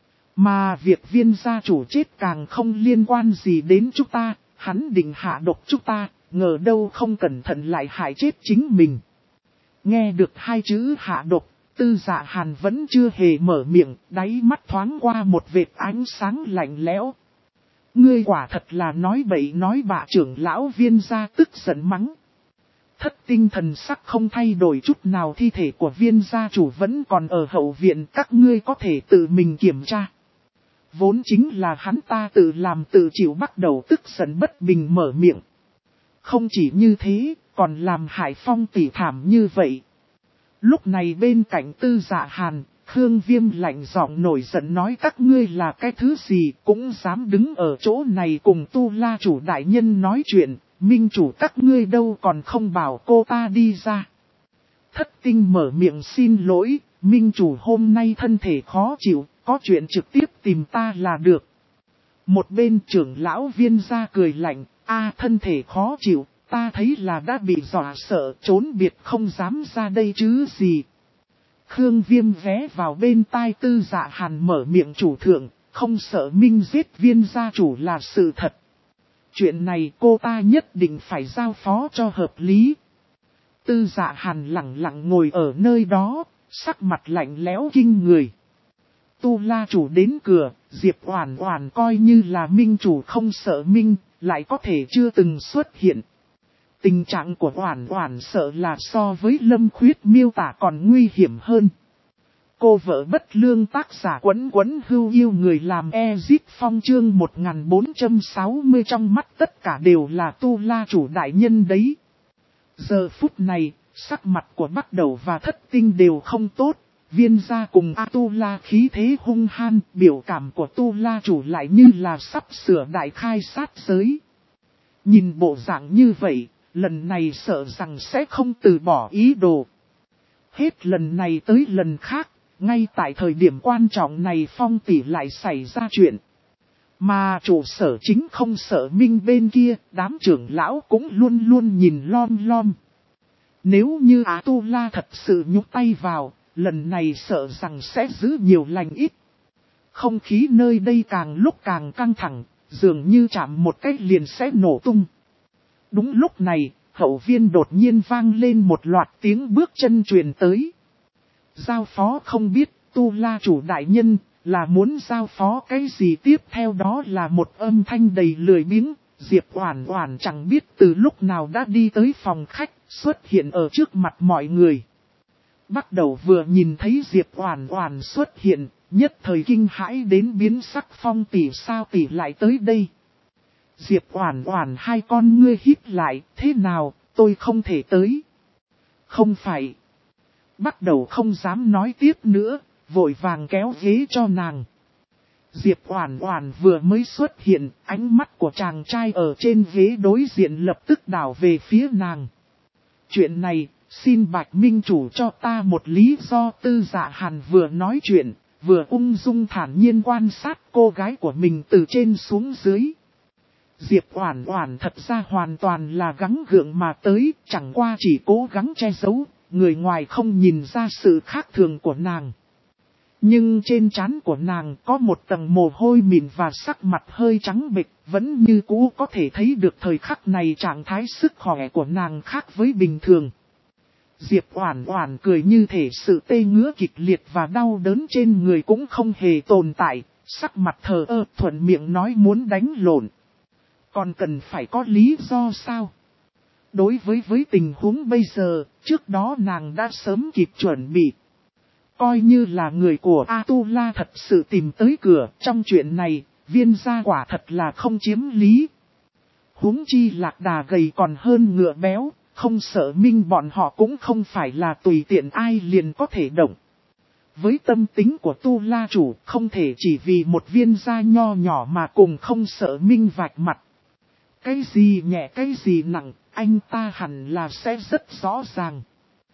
Mà việc Viên gia chủ chết càng không liên quan gì đến chúng ta, hắn định hạ độc chúng ta, ngờ đâu không cẩn thận lại hại chết chính mình. Nghe được hai chữ hạ độc, Tư Dạ Hàn vẫn chưa hề mở miệng, đáy mắt thoáng qua một vệt ánh sáng lạnh lẽo. Ngươi quả thật là nói bậy nói bạ, trưởng lão Viên gia tức giận mắng. Thất Tinh thần sắc không thay đổi chút nào, thi thể của Viên gia chủ vẫn còn ở hậu viện, các ngươi có thể tự mình kiểm tra. Vốn chính là hắn ta tự làm tự chịu, bắt đầu tức giận bất bình mở miệng. Không chỉ như thế, còn làm hại Phong tỷ thảm như vậy. Lúc này bên cạnh Tư Dạ Hàn, Khương Viêm lạnh giọng nổi giận nói, các ngươi là cái thứ gì cũng dám đứng ở chỗ này cùng Tula chủ đại nhân nói chuyện. Minh chủ các ngươi đâu, còn không bảo cô ta đi ra. Thất Tinh mở miệng xin lỗi, minh chủ hôm nay thân thể khó chịu, có chuyện trực tiếp tìm ta là được. Một bên trưởng lão Viên gia cười lạnh, thân thể khó chịu, ta thấy là đã bị dọa sợ, trốn biệt không dám ra đây chứ gì. Khương Viêm ghé vào bên tai Tư Dạ Hàn mở miệng, chủ thượng, không sợ minh giết Viên gia chủ là sự thật. Chuyện này cô ta nhất định phải giao phó cho hợp lý. Tư Dạ Hàn lặng lặng ngồi ở nơi đó, sắc mặt lạnh lẽo kinh người. Tula chủ đến cửa, Diệp Oản Oản coi như là minh chủ không sợ minh, lại có thể chưa từng xuất hiện. Tình trạng của Oản Oản sợ là so với Lâm Khuyết miêu tả còn nguy hiểm hơn. Cô vợ bất lương tác giả Quấn Quấn Hưu yêu người làm Ezit Phong chương 1460 trong mắt tất cả đều là Tu La chủ đại nhân đấy. Giờ phút này, sắc mặt của Bắc Đầu và Thất Tinh đều không tốt. Viên gia cùng Tu La khí thế hung han, biểu cảm của Tu La chủ lại như là sắp sửa đại khai sát giới. Nhìn bộ dạng như vậy, lần này sợ rằng sẽ không từ bỏ ý đồ. Hết lần này tới lần khác, ngay tại thời điểm quan trọng này Phong tỷ lại xảy ra chuyện. Mà trụ sở chính không sợ Minh bên kia, đám trưởng lão cũng luôn luôn nhìn lom lom. Nếu như Tu La thật sự nhúc tay vào, lần này sợ rằng sẽ giữ nhiều lành ít. Không khí nơi đây càng lúc càng căng thẳng, dường như chạm một cách liền sẽ nổ tung. Đúng lúc này, hậu viên đột nhiên vang lên một loạt tiếng bước chân truyền tới. Giao phó không biết, Tu La chủ đại nhân, là muốn giao phó cái gì tiếp theo đó là một âm thanh đầy lười biếng. Diệp Oản Oản chẳng biết từ lúc nào đã đi tới phòng khách, xuất hiện ở trước mặt mọi người. Bắt đầu vừa nhìn thấy Diệp Oản Oản xuất hiện, nhất thời kinh hãi đến biến sắc. Phong tỷ sao tỷ lại tới đây? Diệp Oản Oản hai con ngươi híp lại, thế nào, tôi không thể tới. Không phải. Bắt đầu không dám nói tiếp nữa, vội vàng kéo ghế cho nàng. Diệp Oản Oản vừa mới xuất hiện, ánh mắt của chàng trai ở trên ghế đối diện lập tức đảo về phía nàng. Chuyện này, xin Bạch Minh chủ cho ta một lý do. Tư Dạ Hàn vừa nói chuyện, vừa ung dung thản nhiên quan sát cô gái của mình từ trên xuống dưới. Diệp Oản Oản thật ra hoàn toàn là gắng gượng mà tới, chẳng qua chỉ cố gắng che giấu, người ngoài không nhìn ra sự khác thường của nàng. Nhưng trên trán của nàng có một tầng mồ hôi mịn và sắc mặt hơi trắng bệch, vẫn như cũ có thể thấy được thời khắc này trạng thái sức khỏe của nàng khác với bình thường. Diệp Oản Oản cười như thể sự tê ngứa kịch liệt và đau đớn trên người cũng không hề tồn tại, sắc mặt thờ ơ thuận miệng nói muốn đánh lộn. Còn cần phải có lý do sao? Đối với tình huống bây giờ, trước đó nàng đã sớm kịp chuẩn bị. Coi như là người của Tu La thật sự tìm tới cửa, trong chuyện này, Viên gia quả thật là không chiếm lý. Huống chi Lạc Đà gầy còn hơn ngựa béo, không sợ Minh bọn họ cũng không phải là tùy tiện ai liền có thể động. Với tâm tính của Tu La chủ, không thể chỉ vì một Viên gia nho nhỏ mà cùng không sợ Minh vạch mặt. Cái gì nhẹ cái gì nặng, anh ta hẳn là sẽ rất rõ ràng.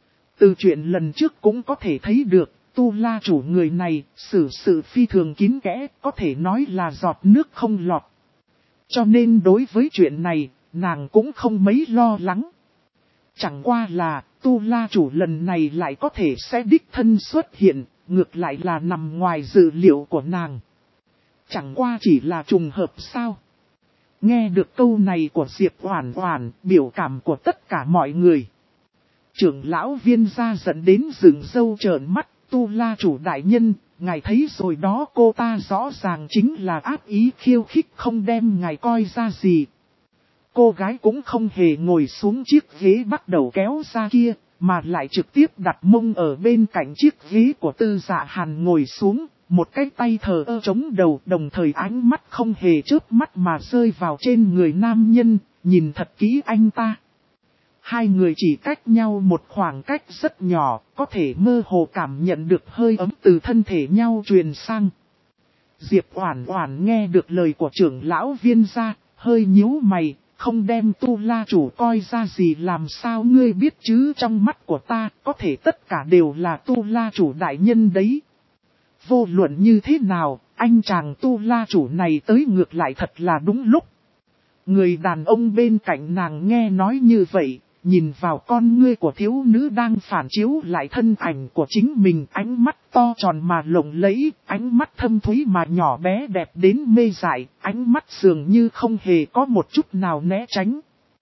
Từ chuyện lần trước cũng có thể thấy được, Tu La chủ người này, xử sự phi thường kín kẽ, có thể nói là giọt nước không lọt. Cho nên đối với chuyện này, nàng cũng không mấy lo lắng. Chẳng qua là, Tu La chủ lần này lại có thể sẽ đích thân xuất hiện, ngược lại là nằm ngoài dự liệu của nàng. Chẳng qua chỉ là trùng hợp sao? Nghe được câu này của Diệp Oản Oản, biểu cảm của tất cả mọi người. Trưởng lão Viên gia giận đến rừng râu trợn mắt. Tu La chủ đại nhân, ngài thấy rồi đó, cô ta rõ ràng chính là ác ý khiêu khích, không đem ngài coi ra gì. Cô gái cũng không hề ngồi xuống chiếc ghế bắt đầu kéo ra kia, mà lại trực tiếp đặt mông ở bên cạnh chiếc ghế của Tư Dạ Hàn ngồi xuống, một cái tay thờ ơ chống đầu, đồng thời ánh mắt không hề chớp mắt mà rơi vào trên người nam nhân, nhìn thật kỹ anh ta. Hai người chỉ cách nhau một khoảng cách rất nhỏ, có thể mơ hồ cảm nhận được hơi ấm từ thân thể nhau truyền sang. Diệp Oản Oản nghe được lời của trưởng lão Viên gia, hơi nhíu mày, không đem Tu La chủ coi ra gì, làm sao ngươi biết chứ? Trong mắt của ta, có thể tất cả đều là Tu La chủ đại nhân đấy. Vô luận như thế nào, anh chàng Tu La chủ này tới ngược lại thật là đúng lúc. Người đàn ông bên cạnh nàng nghe nói như vậy, nhìn vào con ngươi của thiếu nữ đang phản chiếu lại thân ảnh của chính mình, ánh mắt to tròn mà lộng lẫy, ánh mắt thâm thúy mà nhỏ bé đẹp đến mê dại, ánh mắt dường như không hề có một chút nào né tránh.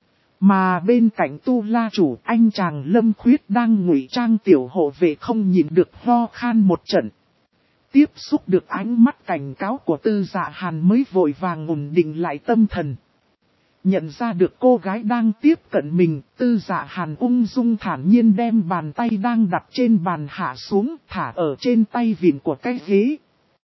Mà bên cạnh Tu La chủ, anh chàng Lâm Khuyết đang ngụy trang tiểu hộ vệ không nhịn được ho khan một trận. Tiếp xúc được ánh mắt cảnh cáo của Tư Dạ Hàn mới vội vàng ổn định lại tâm thần. Nhận ra được cô gái đang tiếp cận mình, Tư Dạ Hàn ung dung thản nhiên đem bàn tay đang đặt trên bàn hạ xuống, thả ở trên tay vịn của cái ghế.